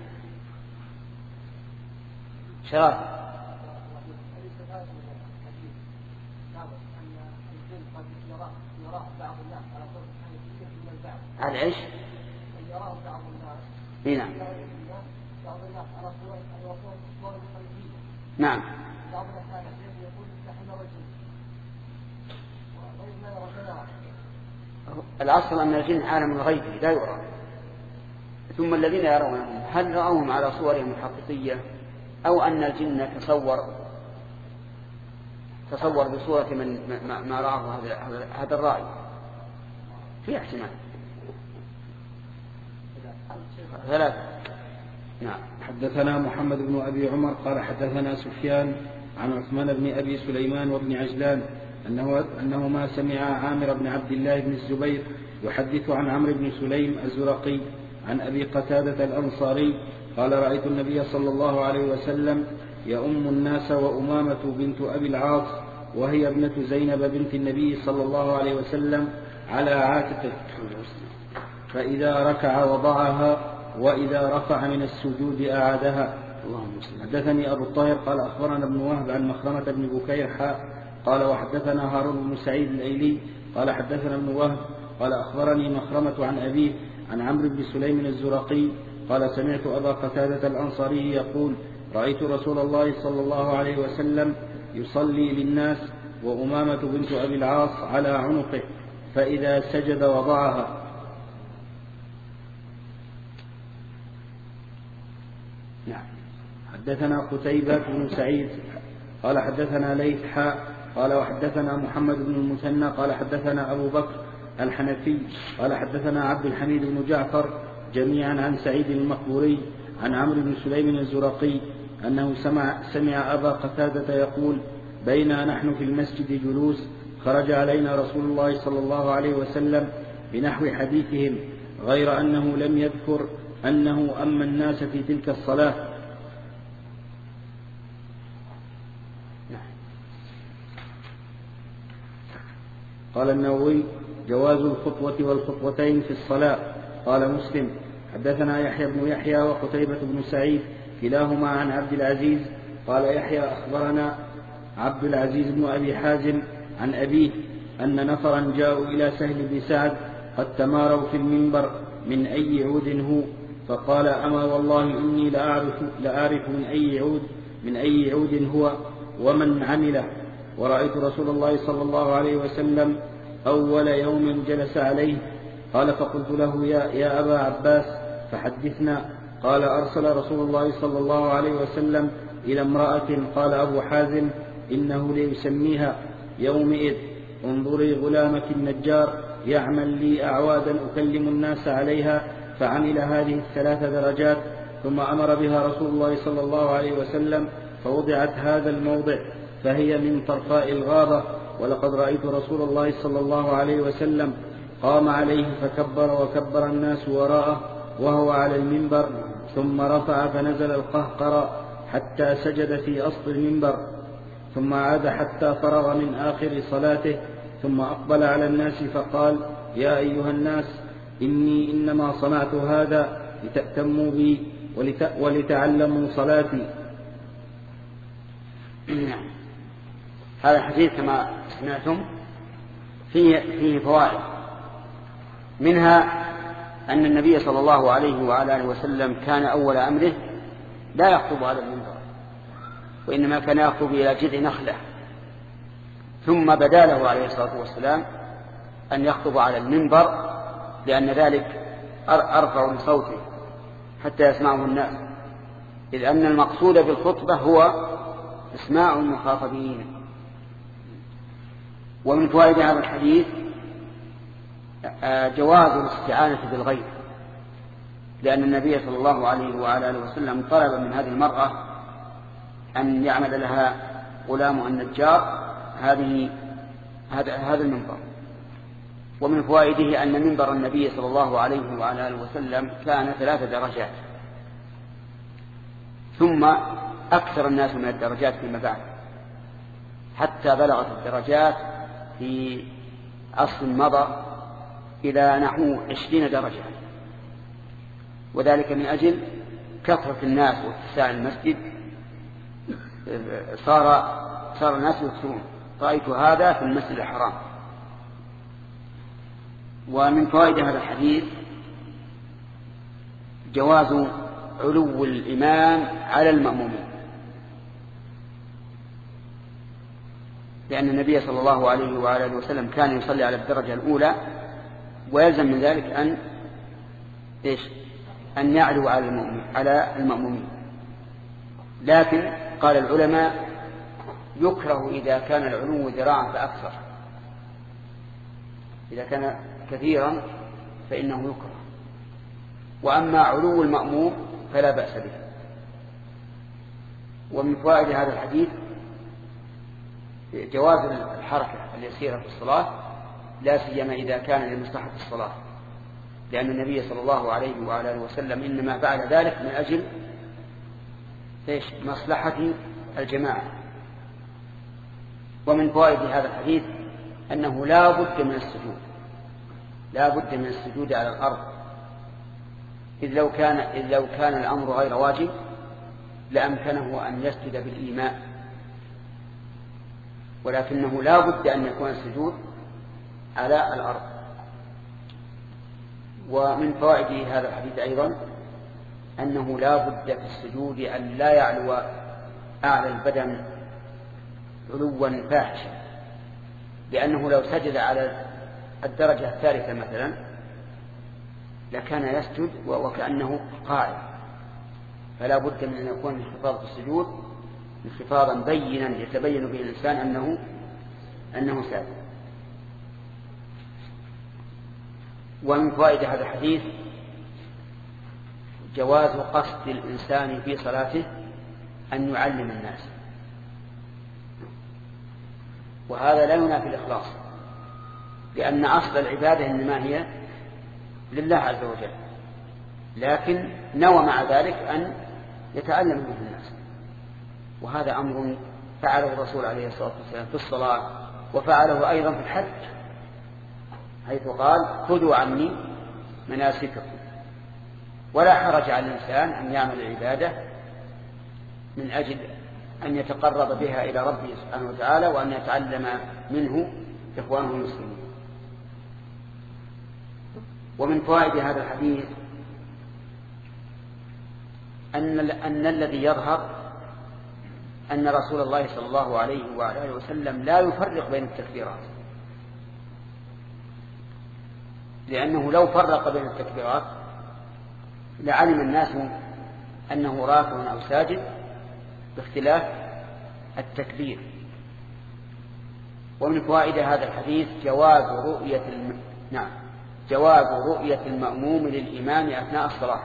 شراب. على ايش؟ اي نعم. نعم. الأصل أن الجن عالم الغيب لا يرى، ثم الذين يرونهم هل رأوهم على صورهم الحقيقية أو أن الجن تصور تصور بصورة من ما رآه هذا الرأي؟ في احتمال. ثلاثة. نعم. حدثنا محمد بن أبي عمر قال حدثنا سفيان عن عثمان بن أبي سليمان وابن عجلان أنه أنهما سمع عامر بن عبد الله بن الزبير يحدث عن عمرو بن سليم الزرقي عن أبي قتادة الأنصاري قال رأيت النبي صلى الله عليه وسلم يؤم الناس وأمامة بنت أبي العاص وهي ابنة زينب بنت النبي صلى الله عليه وسلم على عاتقه، فإذا ركع وضعها وإذا رفع من السجود أعادها. حدثني أبو الطاهر قال أخبرنا ابن وهب عن مخرمة بن بكير حاء قال وحدثنا هارون بن سعيد الأيلي قال حدثنا ابن وهب قال أخبرني مخرمة عن أبيه عن عمرو بن سليم الزرقي قال سمعت أبا قتادة الأنصاري يقول رأيت رسول الله صلى الله عليه وسلم يصلي للناس وأمامة بنت أبي العاص على عنقه، فإذا سجد وضعها. نعم. حدثنا قتيبة بن سعيد قال حدثنا ليث حاء قال وحدثنا محمد بن المثنى قال حدثنا أبو بكر الحنفي قال حدثنا عبد الحميد بن جعفر جميعا عن سعيد المقبوري عن عمرو بن سليم الزرقي أنه سمع, سمع أبا قتادة يقول بينا نحن في المسجد جلوس خرج علينا رسول الله صلى الله عليه وسلم بنحو حديثهم غير أنه لم يذكر أنه أما الناس في تلك الصلاة. قال النووي جواز الخطوة والخطوتين في الصلاة. قال مسلم حدثنا يحيى بن يحيى وقتيبة بن سعيد كلاهما عن عبد العزيز قال يحيى أخبرنا عبد العزيز بن أبي حازم عن أبيه أن نفرا جاءوا إلى سهل بن سعد قد تماروا في المنبر من أي عود هو، فقال أما والله إني لأعرف, لأعرف من أي عود من أي عود هو ومن عمله، ورأيت رسول الله صلى الله عليه وسلم أول يوم جلس عليه. قال فقلت له يا, يا أبا عباس فحدثنا. قال أرسل رسول الله صلى الله عليه وسلم إلى امرأة قال أبو حازم إنه ليسميها يومئذ انظري غلامك النجار يعمل لي أعوادا أكلم الناس عليها، فعمل هذه الثلاث درجات ثم أمر بها رسول الله صلى الله عليه وسلم فوضعت هذا الموضع فهي من طرفاء الغابة، ولقد رأيت رسول الله صلى الله عليه وسلم قام عليه فكبر وكبر الناس وراءه وهو على المنبر، ثم رفع فنزل القهقر حتى سجد في أصل المنبر، ثم عاد حتى فرغ من آخر صلاته، ثم أقبل على الناس فقال يا أيها الناس إني إنما صنعت هذا لتأتموا بي ولتعلموا صلاتي. هذا الحديث كما سمعتم فيه, فيه فوائد، منها أن النبي صلى الله عليه وعلى آله وسلم كان أول أمره لا يخطب على المنبر، وإنما كان يخطب إلى جذع نخلة، ثم بدا له عليه الصلاة والسلام أن يخطب على المنبر، لأن ذلك أرفع لصوته حتى يسمعه الناس، إذ أن المقصود بالخطبة هو إسماع المخاطبين. ومن فوائد هذا الحديث جواز الاستعانة بالغير، لأن النبي صلى الله عليه وعلى آله وسلم طلب من هذه المرأة أن يعمل لها غلام النجار هذه هذا هذا المنبر. ومن فوائده أن منبر النبي صلى الله عليه وعلى آله وسلم كان ثلاث درجات، ثم أكثر الناس من الدرجات فيما بعد، حتى بلغت الدرجات في عصر مضى إلى نحو عشرين درجة، وذلك من أجل كثرة الناس واتساع المسجد، صار صار الناس يكثرون. رأيت هذا في المسجد الحرام. ومن فوائد هذا الحديث جواز علو الإمام على المأمومين، لأن النبي صلى الله عليه وعلى آله وسلم كان يصلي على الدرجة الأولى، ويلزم من ذلك أن إيش أن يعلو على المأمومين على المأمومين. لكن قال العلماء يكره إذا كان العلو ذراعا فأكثر، إذا كان كثيرا فإنه يكره، وأما علو المأموم فلا بأس به. ومن فوائد هذا الحديث جواز الحركة اليسيرة في الصلاة، لا سيما إذا كان لمصلحة الصلاة، لأن النبي صلى الله عليه وعلى آله وسلم إنما فعل ذلك من أجل إيش مصلحة الجماعة. ومن فوائد هذا الحديث أنه لا بد من السجود، لا بد من السجود على الأرض، إذ لو كان إذ لو كان الأمر غير واجب لأمكنه أن يسجد بالإيماء، ولكنه لا بد أن يكون السجود على الأرض. ومن فوائد هذا الحديث أيضا أنه لا بد في السجود أن لا يعلو أعلى البدن علوا فاحشا، لأنه لو سجد على الدرجة الثالثة مثلا لكان يسجد وكأنه قاعد، فلا بد من أن يكون انخفاض في السجود انخفاضا بينا يتبين به الإنسان أنه أنه ساجد. ومن فوائد هذا الحديث جواز قصد الإنسان في صلاته أن يعلم الناس، وهذا لا ينافي الإخلاص، لأن أصل العبادة إنما هي لله عز وجل، لكن نوى مع ذلك أن يتعلم منه الناس، وهذا أمر فعله الرسول عليه الصلاة والسلام في الصلاة، وفعله أيضا في الحج، حيث قال خذوا عني مناسككم. ولا حرج على الإنسان أن يعمل العبادة من أجل أن يتقرب بها إلى ربه سبحانه وتعالى، وأن يتعلم منه إخوانه المسلمين. ومن فوائد هذا الحديث أن, أن الذي يظهر أن رسول الله صلى الله عليه وعلى آله وسلم لا يفرق بين التكبيرات، لأنه لو فرق بين التكبيرات لعلم الناس أنه راكع أو ساجد باختلاف التكبير. ومن فوائد هذا الحديث جواز رؤية الم... نعم جواز رؤية المأموم للإمام أثناء الصلاة،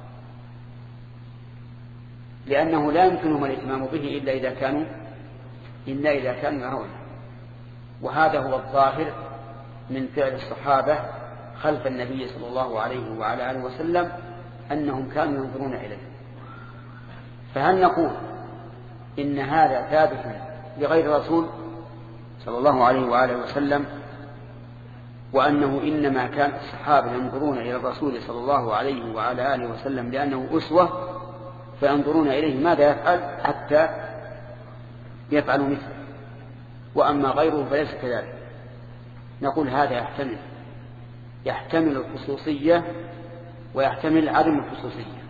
لأنه لا يمكنهم الإتمام به إلا إذا كانوا إلا إذا كانوا يرون. وهذا هو الظاهر من فعل الصحابة خلف النبي صلى الله عليه وعلى آله وسلم، أنهم كانوا ينظرون إليه. فهل نقول إن هذا ثابت لغير الرسول صلى الله عليه وآله وسلم، وأنه إنما كان الصحابة ينظرون إلى الرسول صلى الله عليه وعلى آله وسلم لأنه أسوة، فينظرون إليه ماذا يفعل حتى يفعلوا مثله؟ وأما غيره فليس كذلك. نقول هذا يحتمل يحتمل الخصوصية ويحتمل عدم الخصوصية.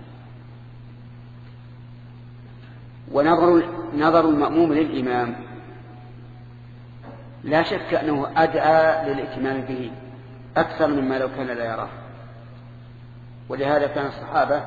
ونظر نظر المأموم للإمام لا شك أنه أدعى للائتمام به أكثر مما لو كان لا يراه. ولهذا كان الصحابة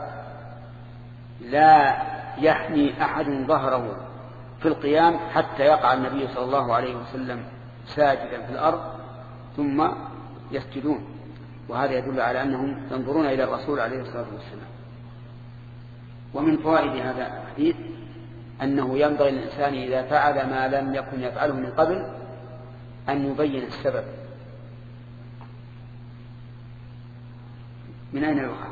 لا يحني أحد ظهره في القيام حتى يقع النبي صلى الله عليه وسلم ساجدا في الأرض ثم يسجدون، وهذا يدل على أنهم ينظرون إلى الرسول عليه الصلاة والسلام. ومن فوائد هذا الحديث أنه ينبغي للإنسان إذا فعل ما لم يكن يفعله من قبل أن يبين السبب. من أين يوقع؟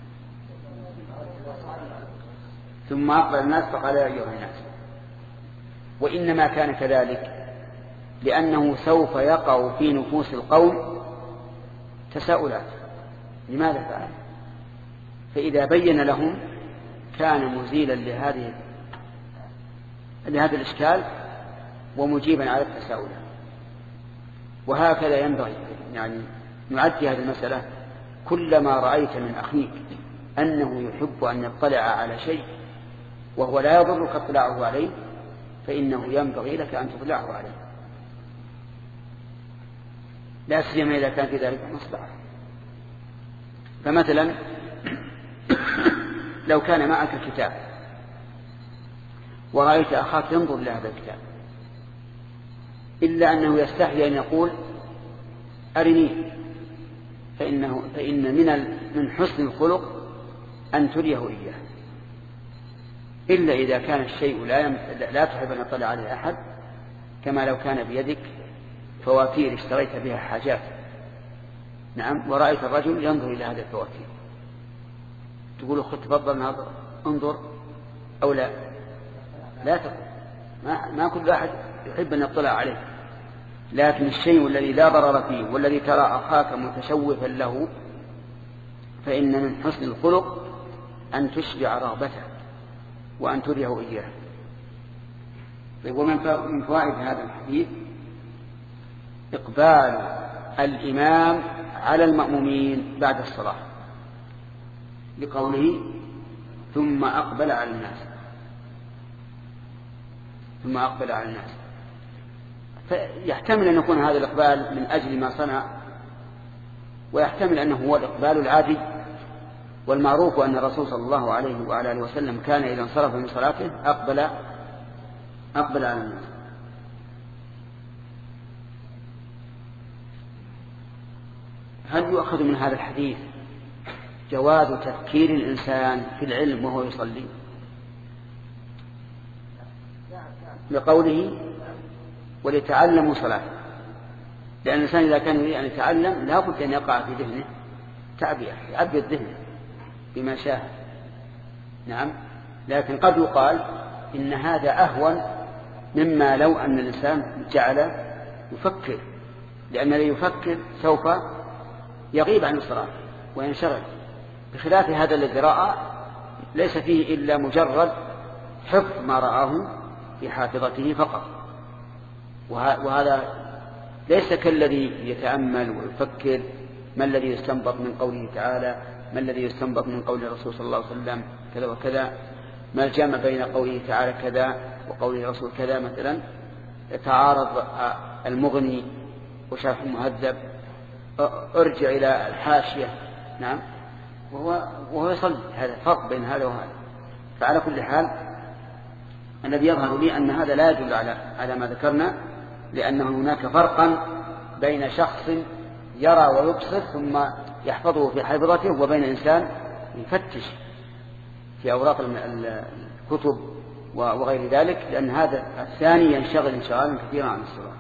ثم أقبل الناس فقال يا أيها الناس. وإنما كان كذلك لأنه سوف يقع في نفوس القوم تساؤلات لماذا فعل، فإذا بين لهم كان مزيلا لهذه لهذا الإشكال ومجيبا على التساؤلات. وهكذا ينبغي يعني نعدي هذه المسألة. كلما رأيت من أخيك أنه يحب أن يطلع على شيء وهو لا يضرك اطلاعه عليه فإنه ينبغي لك أن تطلعه عليه، لا سيما إذا كان في ذلك مصلحة. فمثلا لو كان معك كتاب ورأيت أخاك ينظر لهذا الكتاب إلا أنه يستحي أن يقول أرني، فإنه فإن من من حسن الخلق أن تريه إياه، إلا إذا كان الشيء لا لا تحب أن يطلع عليه أحد، كما لو كان بيدك فواتير اشتريت بها حاجات، نعم، ورأيت الرجل ينظر إلى هذه الفواتير تقول أخي تفضل ناظر انظر أو لا؟ لا تقول، ما, ما كل أحد يحب أن يطلع عليه. لكن الشيء الذي لا ضرر فيه والذي ترى أخاك متشوفا له فإن من حسن الخلق أن تشبع رغبته وأن تريه إياه. ومن فوائد هذا الحديث إقبال الإمام على المأمومين بعد الصلاة لقوله ثم أقبل على الناس ثم أقبل على الناس فيحتمل أن يكون هذا الإقبال من أجل ما صنع، ويحتمل أنه هو الإقبال العادي. والمعروف أن الرسول صلى الله عليه وعلى آله وسلم كان إذا انصرف من صلاته أقبل أقبل على الناس. هل يؤخذ من هذا الحديث جواز تفكير الإنسان في العلم وهو يصلي لقوله ولتعلموا صلاة؟ لأن الإنسان إذا كان يريد أن يتعلم لا بد أن يقع في ذهنه تعبية، يعبي الذهن بما شاء، نعم. لكن قد يقال إن هذا أهون مما لو أن الإنسان جعل يفكر، لأن الذي يفكر سوف يغيب عن الصلاة وينشغل، بخلاف هذا الذي رأى ليس فيه إلا مجرد حفظ ما رآه في حافظته فقط. وهذا ليس كالذي يتأمل ويفكر ما الذي يستنبط من قوله تعالى، ما الذي يستنبط من قول الرسول صلى الله عليه وسلم كذا وكذا، ما الجمع بين قوله تعالى كذا وقوله الرسول كذا. مثلا تعارض المغني وشرح المهذب، ارجع إلى الحاشية، نعم، وهو, وهو يصلي. هذا فرق بين هذا وهذا. فعلى كل حال الذي يظهر لي أن هذا لا يدل على على ما ذكرنا، لأن هناك فرقا بين شخص يرى ويبصر ثم يحفظه في حفظته وبين إنسان يفتش في أوراق الكتب وغير ذلك، لأن هذا الثاني ينشغل انشغالا كثيرا عن الصلاة.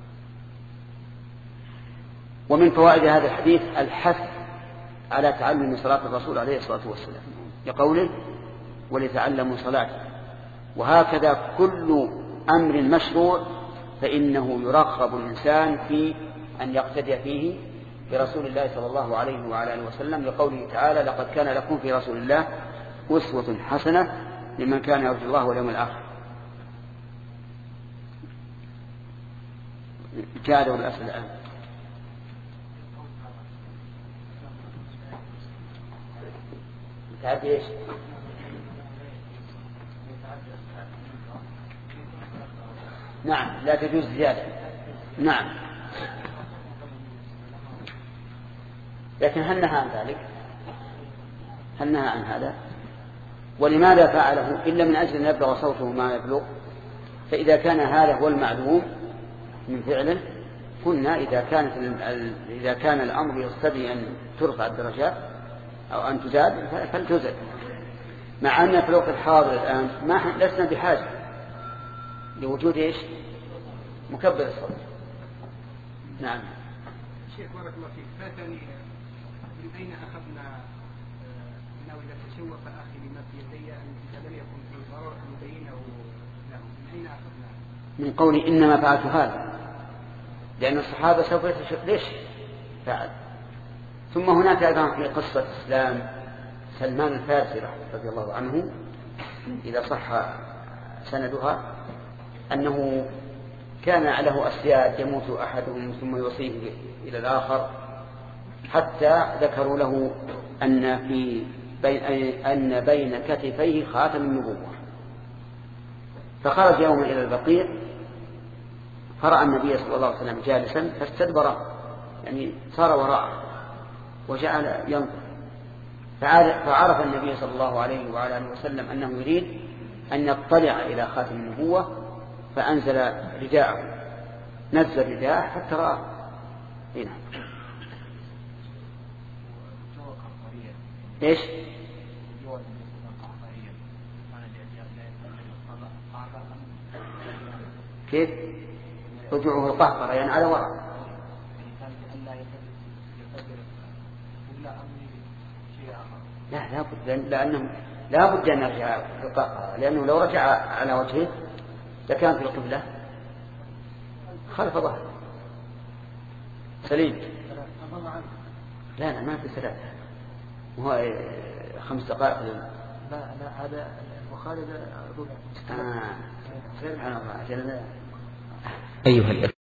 ومن فوائد هذا الحديث الحث على تعلم صلاة الرسول عليه الصلاة والسلام لقوله ولتعلموا صلاته. وهكذا كل أمر مشروع فإنه يرغب الإنسان في أن يقتدي فيه برسول الله صلى الله عليه وعلى آله وسلم لقوله تعالى لقد كان لكم في رسول الله أسوة حسنة لمن كان يرجو الله واليوم الآخر. الجاد والأسد الآن. تعد إيش؟ نعم لا تجوز زيادة. نعم لكن هل نهى عن ذلك؟ هل نهى عن هذا؟ ولماذا فعله إلا من أجل أن يبلغ صوته ما يبلغ؟ فإذا كان هذا هو المعلوم من فعله قلنا إذا كانت إذا كان الأمر يقتضي أن ترفع الدرجات أو أن تزاد فلتزد، مع أن في الوقت الحاضر الآن ما لسنا بحاجة لوجود إيش؟ مكبر الصوت. نعم. شيخ بارك الله فيك، فاتني من أين أخذنا أنه إذا تشوف أخي لما في يدي إذا لم يكن في ضرر مبينه له، من أين أخذنا؟ من قولي إنما فعلت هذا لأن الصحابة سوف يتشوف ليش فعل. ثم هناك أيضا في قصة إسلام سلمان الفارسي رضي الله عنه إذا صح سندها أنه كان له أسياد يموت أحدهم ثم يوصيه إلى الآخر حتى ذكروا له أن في بين أن بين كتفيه خاتم النبوة، فخرج يوما إلى البقيع فرأى النبي صلى الله عليه وسلم جالسا فاستدبر، يعني صار وراءه وجعل ينظر، فعرف النبي صلى الله عليه وعلى آله وسلم أنه يريد أن يطلع إلى خاتم النبوة، فأنزل رداءه، نزل رداءه حتى رأى. هنا إيش؟ كيف؟ رجوعه القهقرة يعني على وراء. لا لا بد لأنه لا بد أن يرجع القهقرة، لأنه لو رجع على وجهه لكان في القبلة خلف ظهره. سليم. لا لا ما في ثلاثة، وهو خمس دقائق. لا لا هذا البخاري ربع. آه سبحان الله. أيها